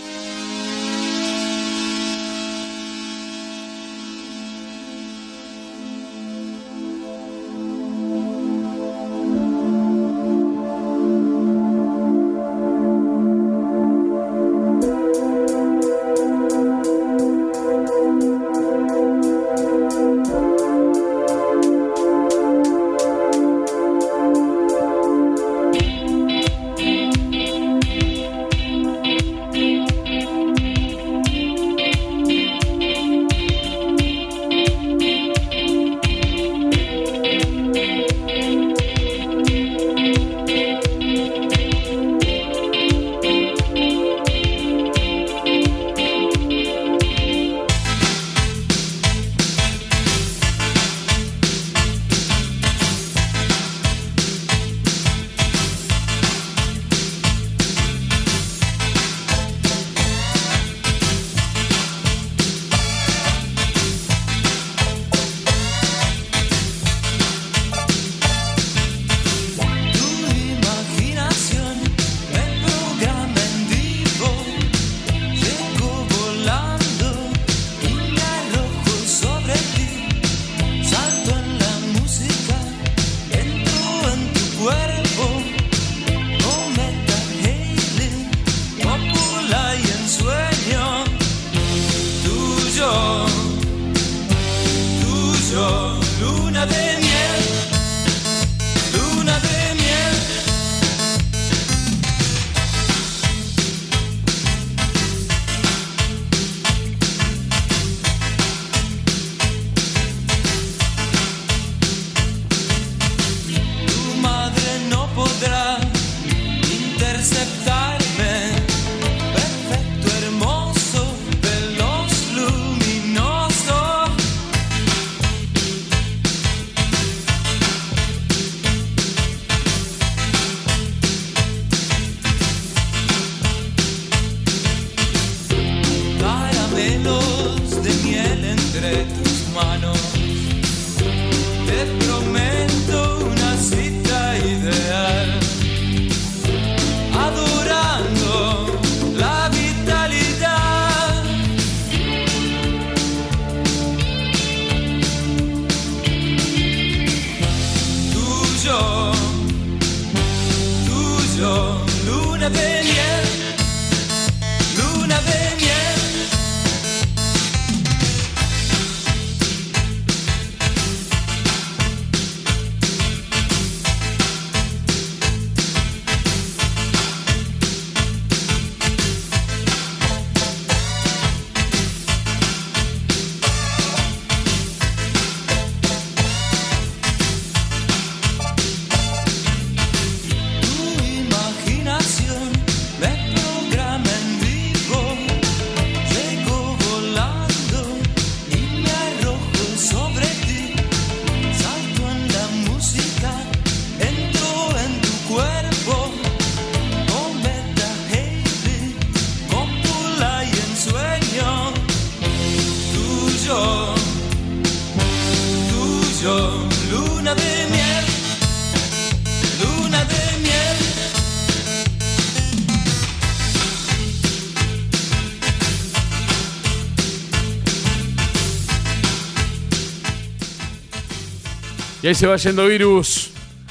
Y ahí se va yendo Virus.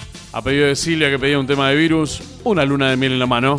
A pedido de Silvia, que pedía un tema de Virus. Una luna de miel en la mano.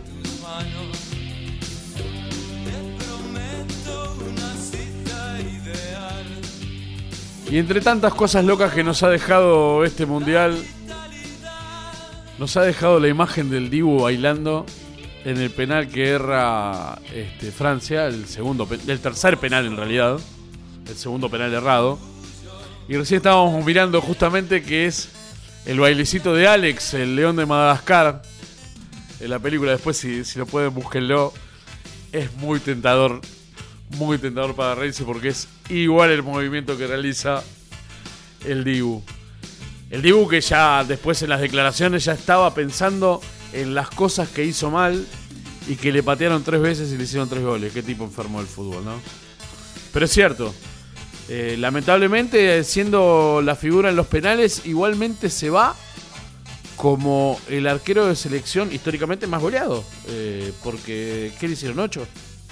Y entre tantas cosas locas que nos ha dejado este mundial, nos ha dejado la imagen del Dibu bailando en el penal que erra este, Francia, el segundo, el tercer penal en realidad, el segundo penal errado. Y recién estábamos mirando justamente que es el bailecito de Alex, el león de Madagascar. En la película después, si, si lo pueden, búsquenlo. Es muy tentador, muy tentador para reírse porque es igual el movimiento que realiza el Dibu. El Dibu que ya después en las declaraciones ya estaba pensando en las cosas que hizo mal y que le patearon tres veces y le hicieron tres goles. Qué tipo enfermo del fútbol, ¿no? Pero es cierto. Eh, lamentablemente, siendo la figura en los penales, igualmente se va como el arquero de selección históricamente más goleado. Eh, porque, ¿qué le hicieron? ¿ocho?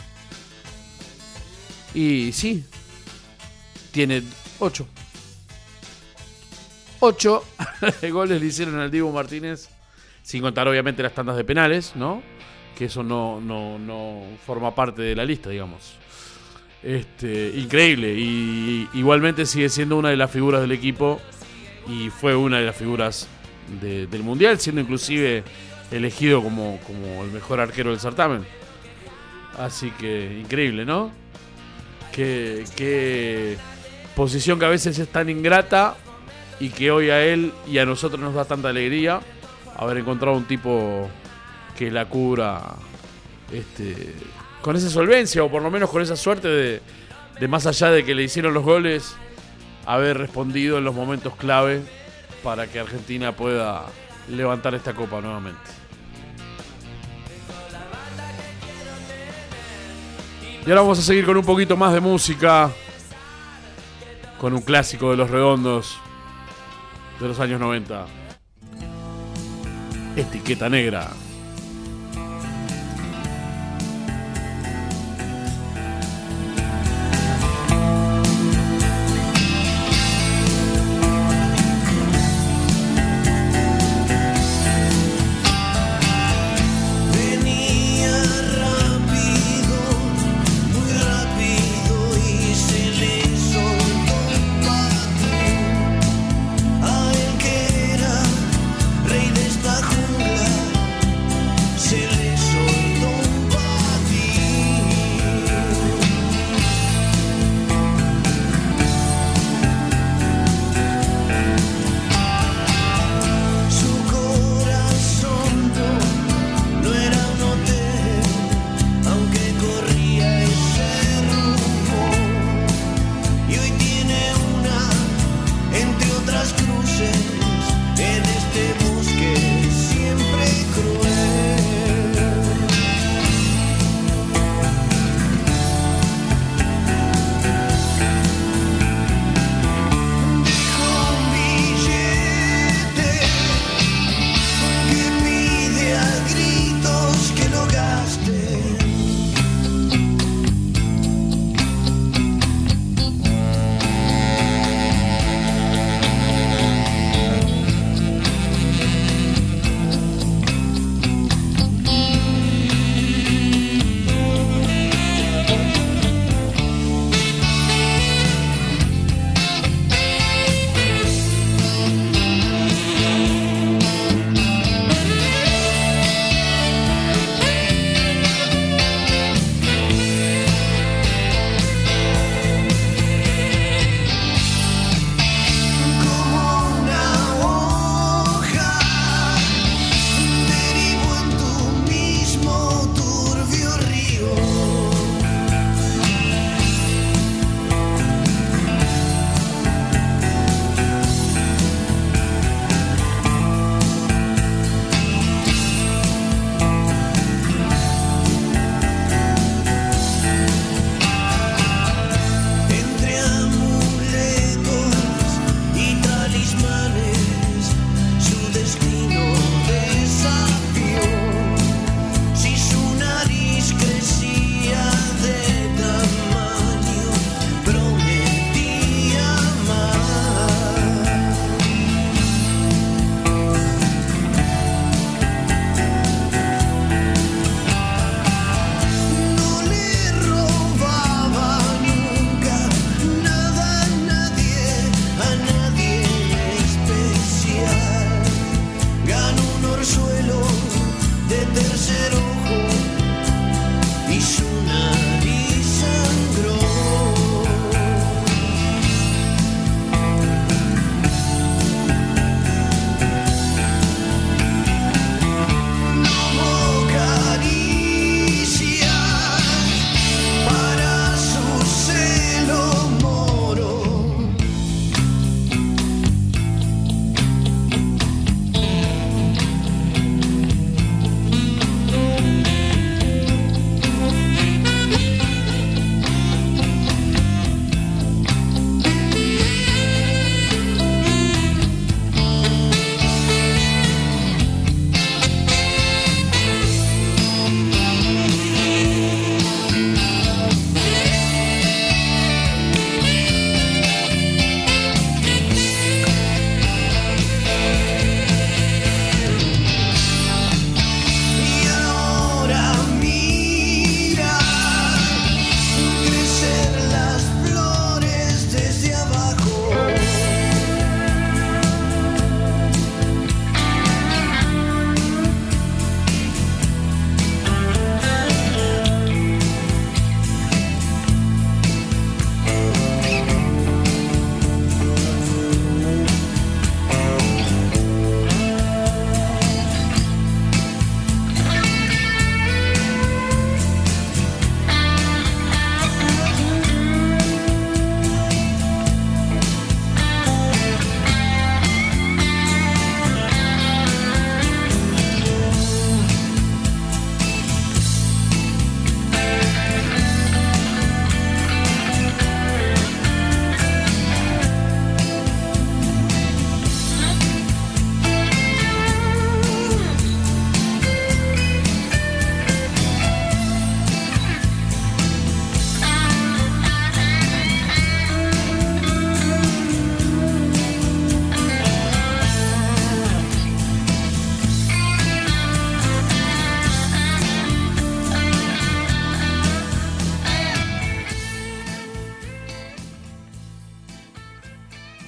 Y sí, tiene ocho. ocho goles le hicieron al Dibu Martínez, sin contar obviamente las tandas de penales, ¿no? Que eso no, no, no forma parte de la lista, digamos. Este, increíble. Y igualmente sigue siendo una de las figuras del equipo. Y fue una de las figuras de, del Mundial, siendo inclusive elegido como, como el mejor arquero del certamen. Así que increíble, ¿no? Qué, qué posición que a veces es tan ingrata y que hoy a él y a nosotros nos da tanta alegría haber encontrado un tipo que la cubra este, con esa solvencia, o por lo menos con esa suerte de, de más allá de que le hicieron los goles, haber respondido en los momentos clave para que Argentina pueda levantar esta copa nuevamente. Y ahora vamos a seguir con un poquito más de música, con un clásico de Los Redondos de los años noventa. Etiqueta Negra. A él que era rey de esta jungla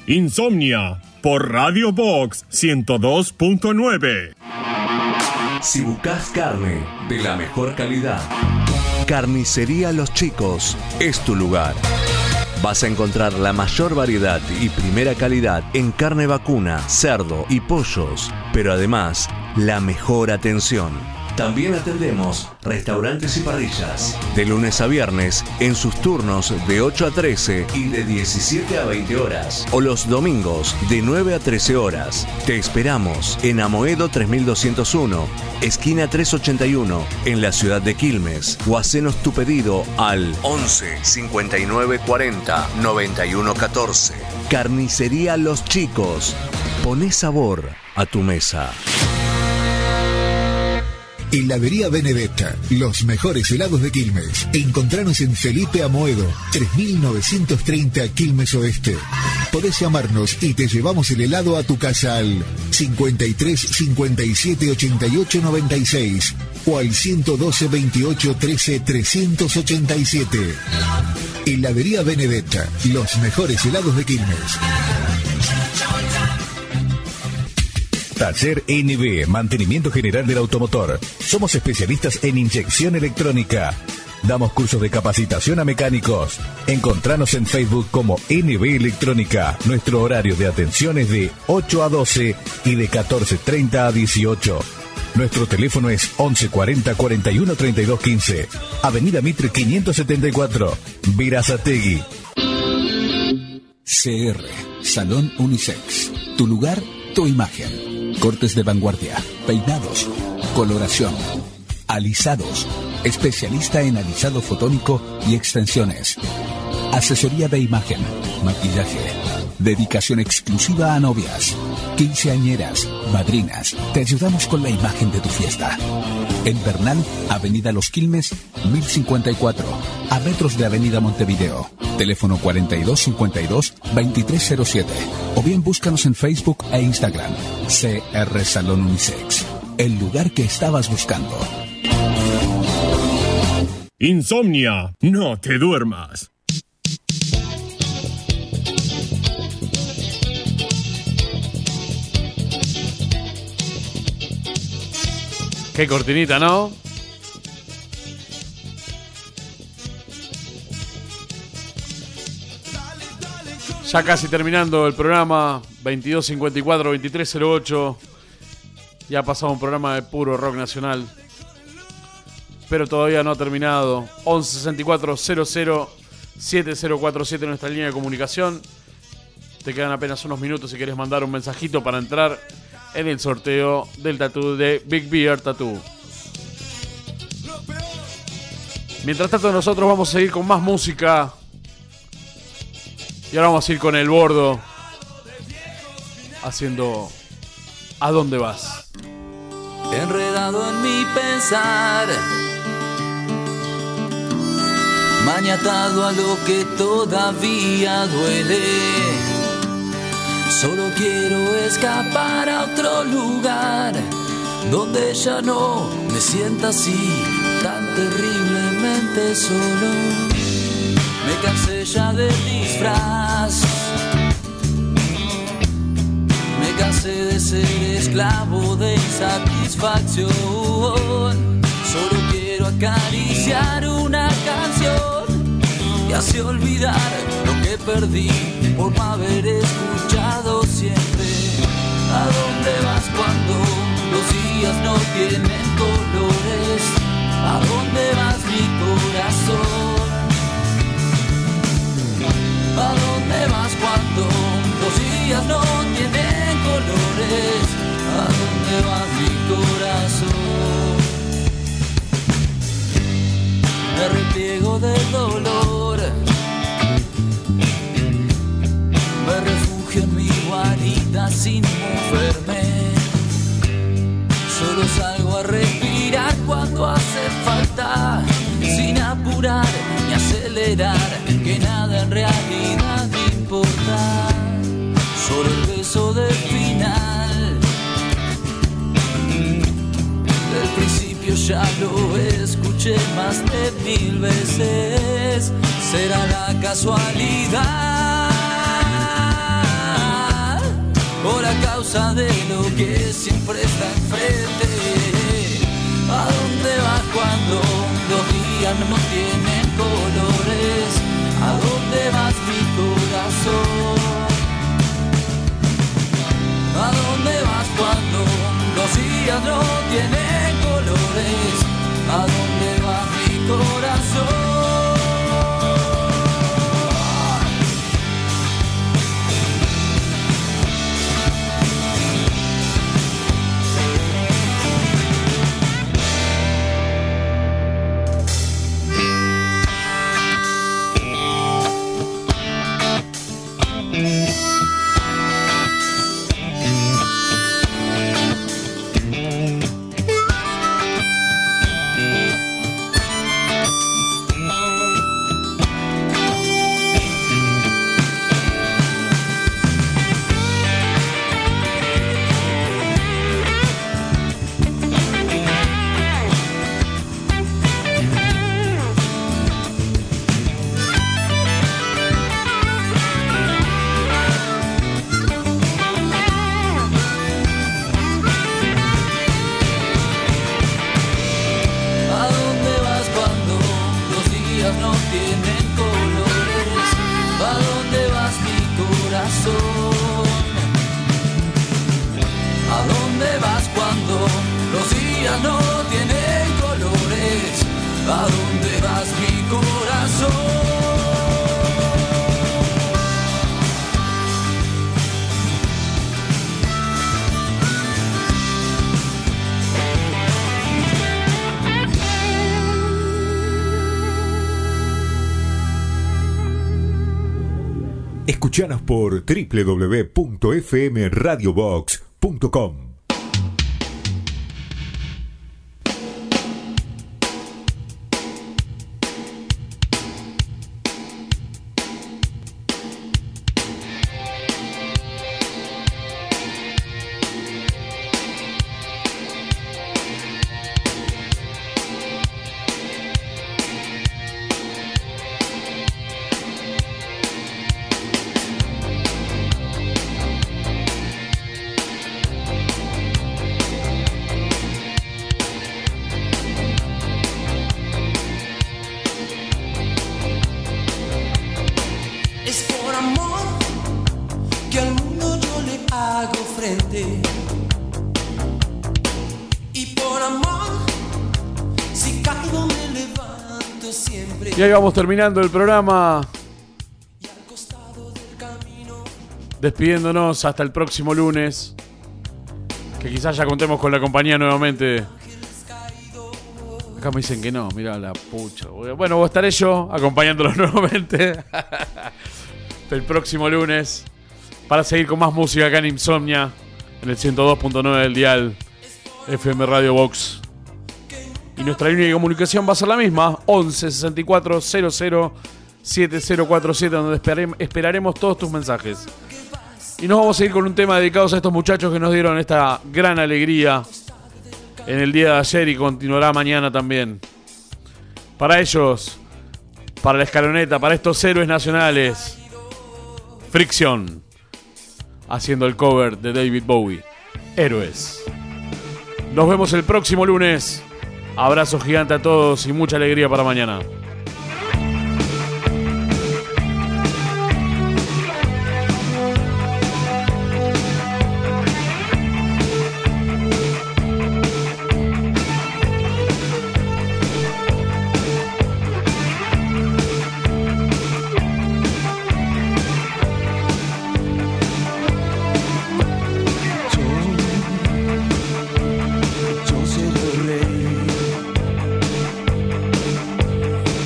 Insomnia por Radio Box ciento dos punto nueve. Si buscas carne de la mejor calidad, Carnicería Los Chicos es tu lugar. Vas a encontrar la mayor variedad y primera calidad en carne vacuna, cerdo y pollos, pero además la mejor atención. También atendemos restaurantes y parrillas, de lunes a viernes en sus turnos de ocho a trece y de diecisiete a veinte horas, o los domingos de nueve a trece horas. Te esperamos en Amoedo tres mil doscientos uno, esquina trescientos ochenta y uno, en la ciudad de Quilmes, o hacenos tu pedido al once cincuenta y nueve cuarenta noventa y uno catorce. Carnicería Los Chicos. Poné sabor a tu mesa. Heladería Benedetta, los mejores helados de Quilmes. Encontranos en Felipe Amoedo, tres mil novecientos treinta, Quilmes Oeste. Podés llamarnos y te llevamos el helado a tu casa al cincuenta y tres cincuenta y siete ochenta y ocho noventa y seis o al ciento doce veintiocho trece trescientos ochenta y siete. Heladería Benedetta, los mejores helados de Quilmes. Taller N B, mantenimiento general del automotor. Somos especialistas en inyección electrónica. Damos cursos de capacitación a mecánicos. Encontranos en Facebook como N B Electrónica. Nuestro horario de atención es de ocho a doce y de catorce treinta a dieciocho. Nuestro teléfono es once cuarenta cuarenta y uno treinta y dos quince. Avenida Mitre quinientos setenta y cuatro, Verazategui. C R, Salón Unisex. Tu lugar, tu imagen. Cortes de vanguardia, peinados, coloración, alisados, especialista en alisado fotónico y extensiones. Asesoría de imagen, maquillaje, dedicación exclusiva a novias, quinceañeras, madrinas. Te ayudamos con la imagen de tu fiesta. En Bernal, Avenida Los Quilmes, mil cincuenta y cuatro, a metros de Avenida Montevideo. Teléfono cuarenta y dos cincuenta y dos veintitrés cero siete. O bien búscanos en Facebook e Instagram. C R Salón Unisex. El lugar que estabas buscando. Insomnia, no te duermas. Qué cortinita, ¿no? Ya casi terminando el programa, veintidós cincuenta y cuatro, veintitrés cero ocho. Ya ha pasado un programa de puro rock nacional, pero todavía no ha terminado. once sesenta y cuatro cero cero siete cero cuatro siete, nuestra línea de comunicación. Te quedan apenas unos minutos si querés mandar un mensajito para entrar en el sorteo del tatú de Big Beard Tattoo. Mientras tanto, nosotros vamos a seguir con más música. Y ahora vamos a ir con El Bordo haciendo ¿A dónde vas? Enredado en mi pensar, maniatado a lo que todavía duele. Solo quiero escapar a otro lugar donde ya no me sienta así tan terriblemente solo. Me cansé ya del disfraz, me cansé de ser esclavo de insatisfacción. Solo quiero acariciar una canción y así olvidar lo que perdí por no haber escuchado siempre. ¿A dónde vas cuando los días no tienen colores? ¿A dónde vas, mi corazón? ¿A dónde vas cuando los días no tienen colores? ¿A dónde vas, mi corazón? Me repliego del dolor, me refugio en mi guarida sin moverme. Solo salgo a respirar cuando hace falta, sin apurar ni acelerar, que nada en realidad importa. Solo el beso del final, del principio ya lo escuché más de mil veces. Será la casualidad causa de lo que siempre está enfrente. ¿A dónde vas cuando los días no tienen colores? ¿A dónde vas mi corazón? ¿A dónde vas cuando los días no tienen colores? ¿A dónde va mi corazón? Escuchanos por doble u doble u doble u punto f m radio box punto com. Y ahí vamos terminando el programa, despidiéndonos hasta el próximo lunes, que quizás ya contemos con la compañía nuevamente. Acá me dicen que no, mirá la pucha. Bueno, estaré yo acompañándolos nuevamente el próximo lunes para seguir con más música acá en Insomnia, en el ciento dos punto nueve del dial F M Radio Box. Y nuestra línea de comunicación va a ser la misma, once sesenta y cuatro cero cero siete cero cuatro siete, donde esperare- esperaremos todos tus mensajes. Y nos vamos a ir con un tema dedicado a estos muchachos que nos dieron esta gran alegría en el día de ayer y continuará mañana también. Para ellos, para la escaloneta, para estos héroes nacionales, Fricción, haciendo el cover de David Bowie, Héroes. Nos vemos el próximo lunes. Abrazo gigante a todos y mucha alegría para mañana. Yo seré el rey.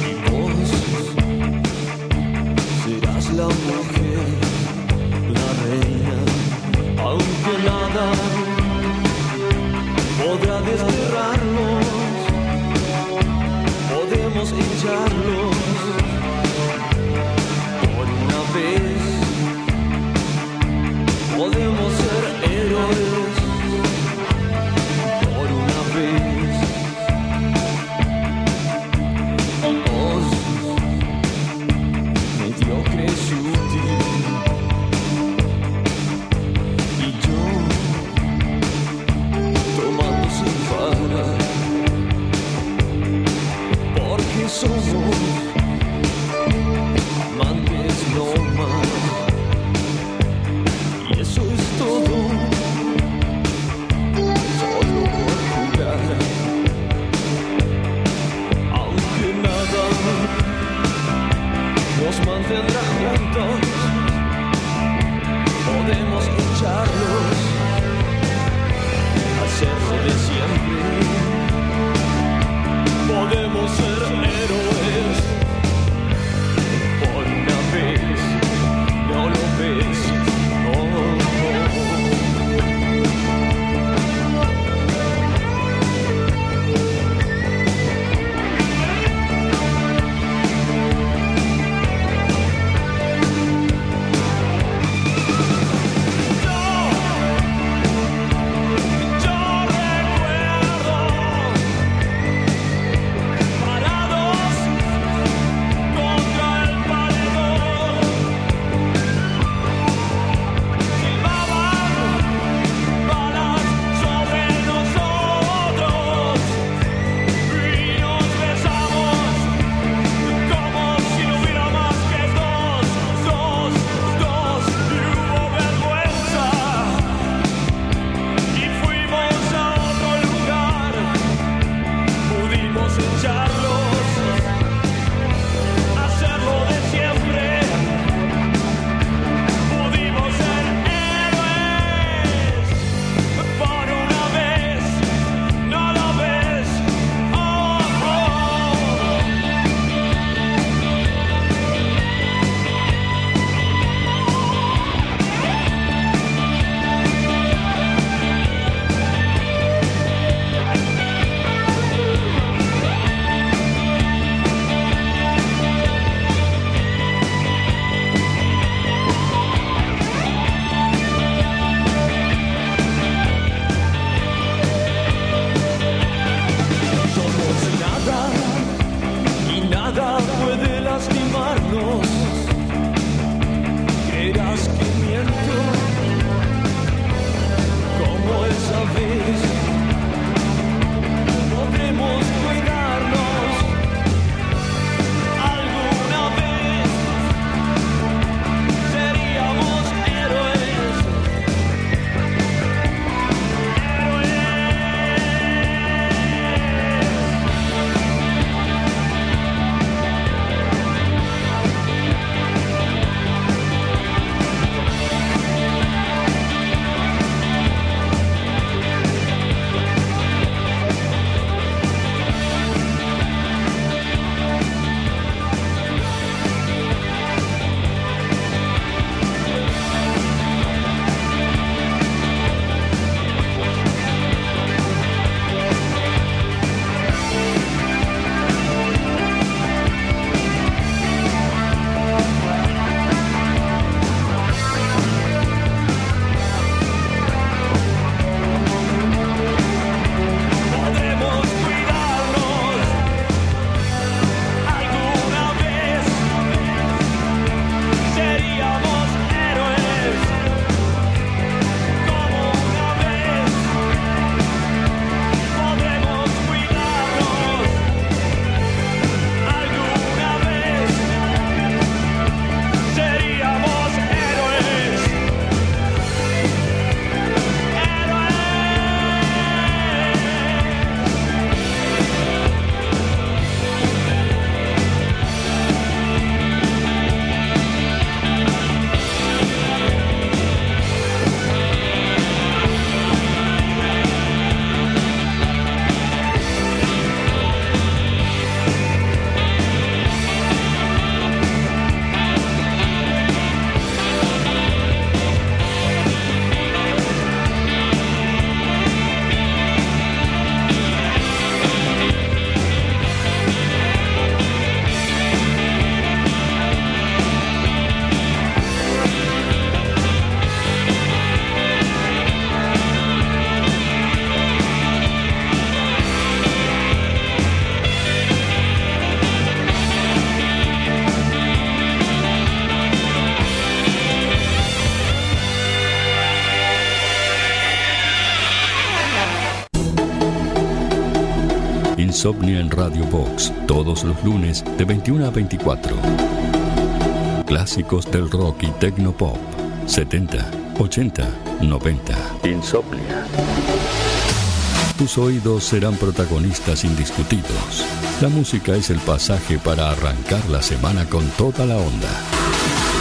Insomnia en Radio Box, todos los lunes de veintiuna a veinticuatro. Clásicos del rock y tecnopop, setenta, ochenta, noventa. Insomnia. Tus oídos serán protagonistas indiscutidos. La música es el pasaje para arrancar la semana con toda la onda.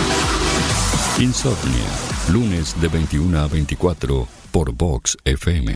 Insomnia, lunes de veintiuna a veinticuatro por Vox F M.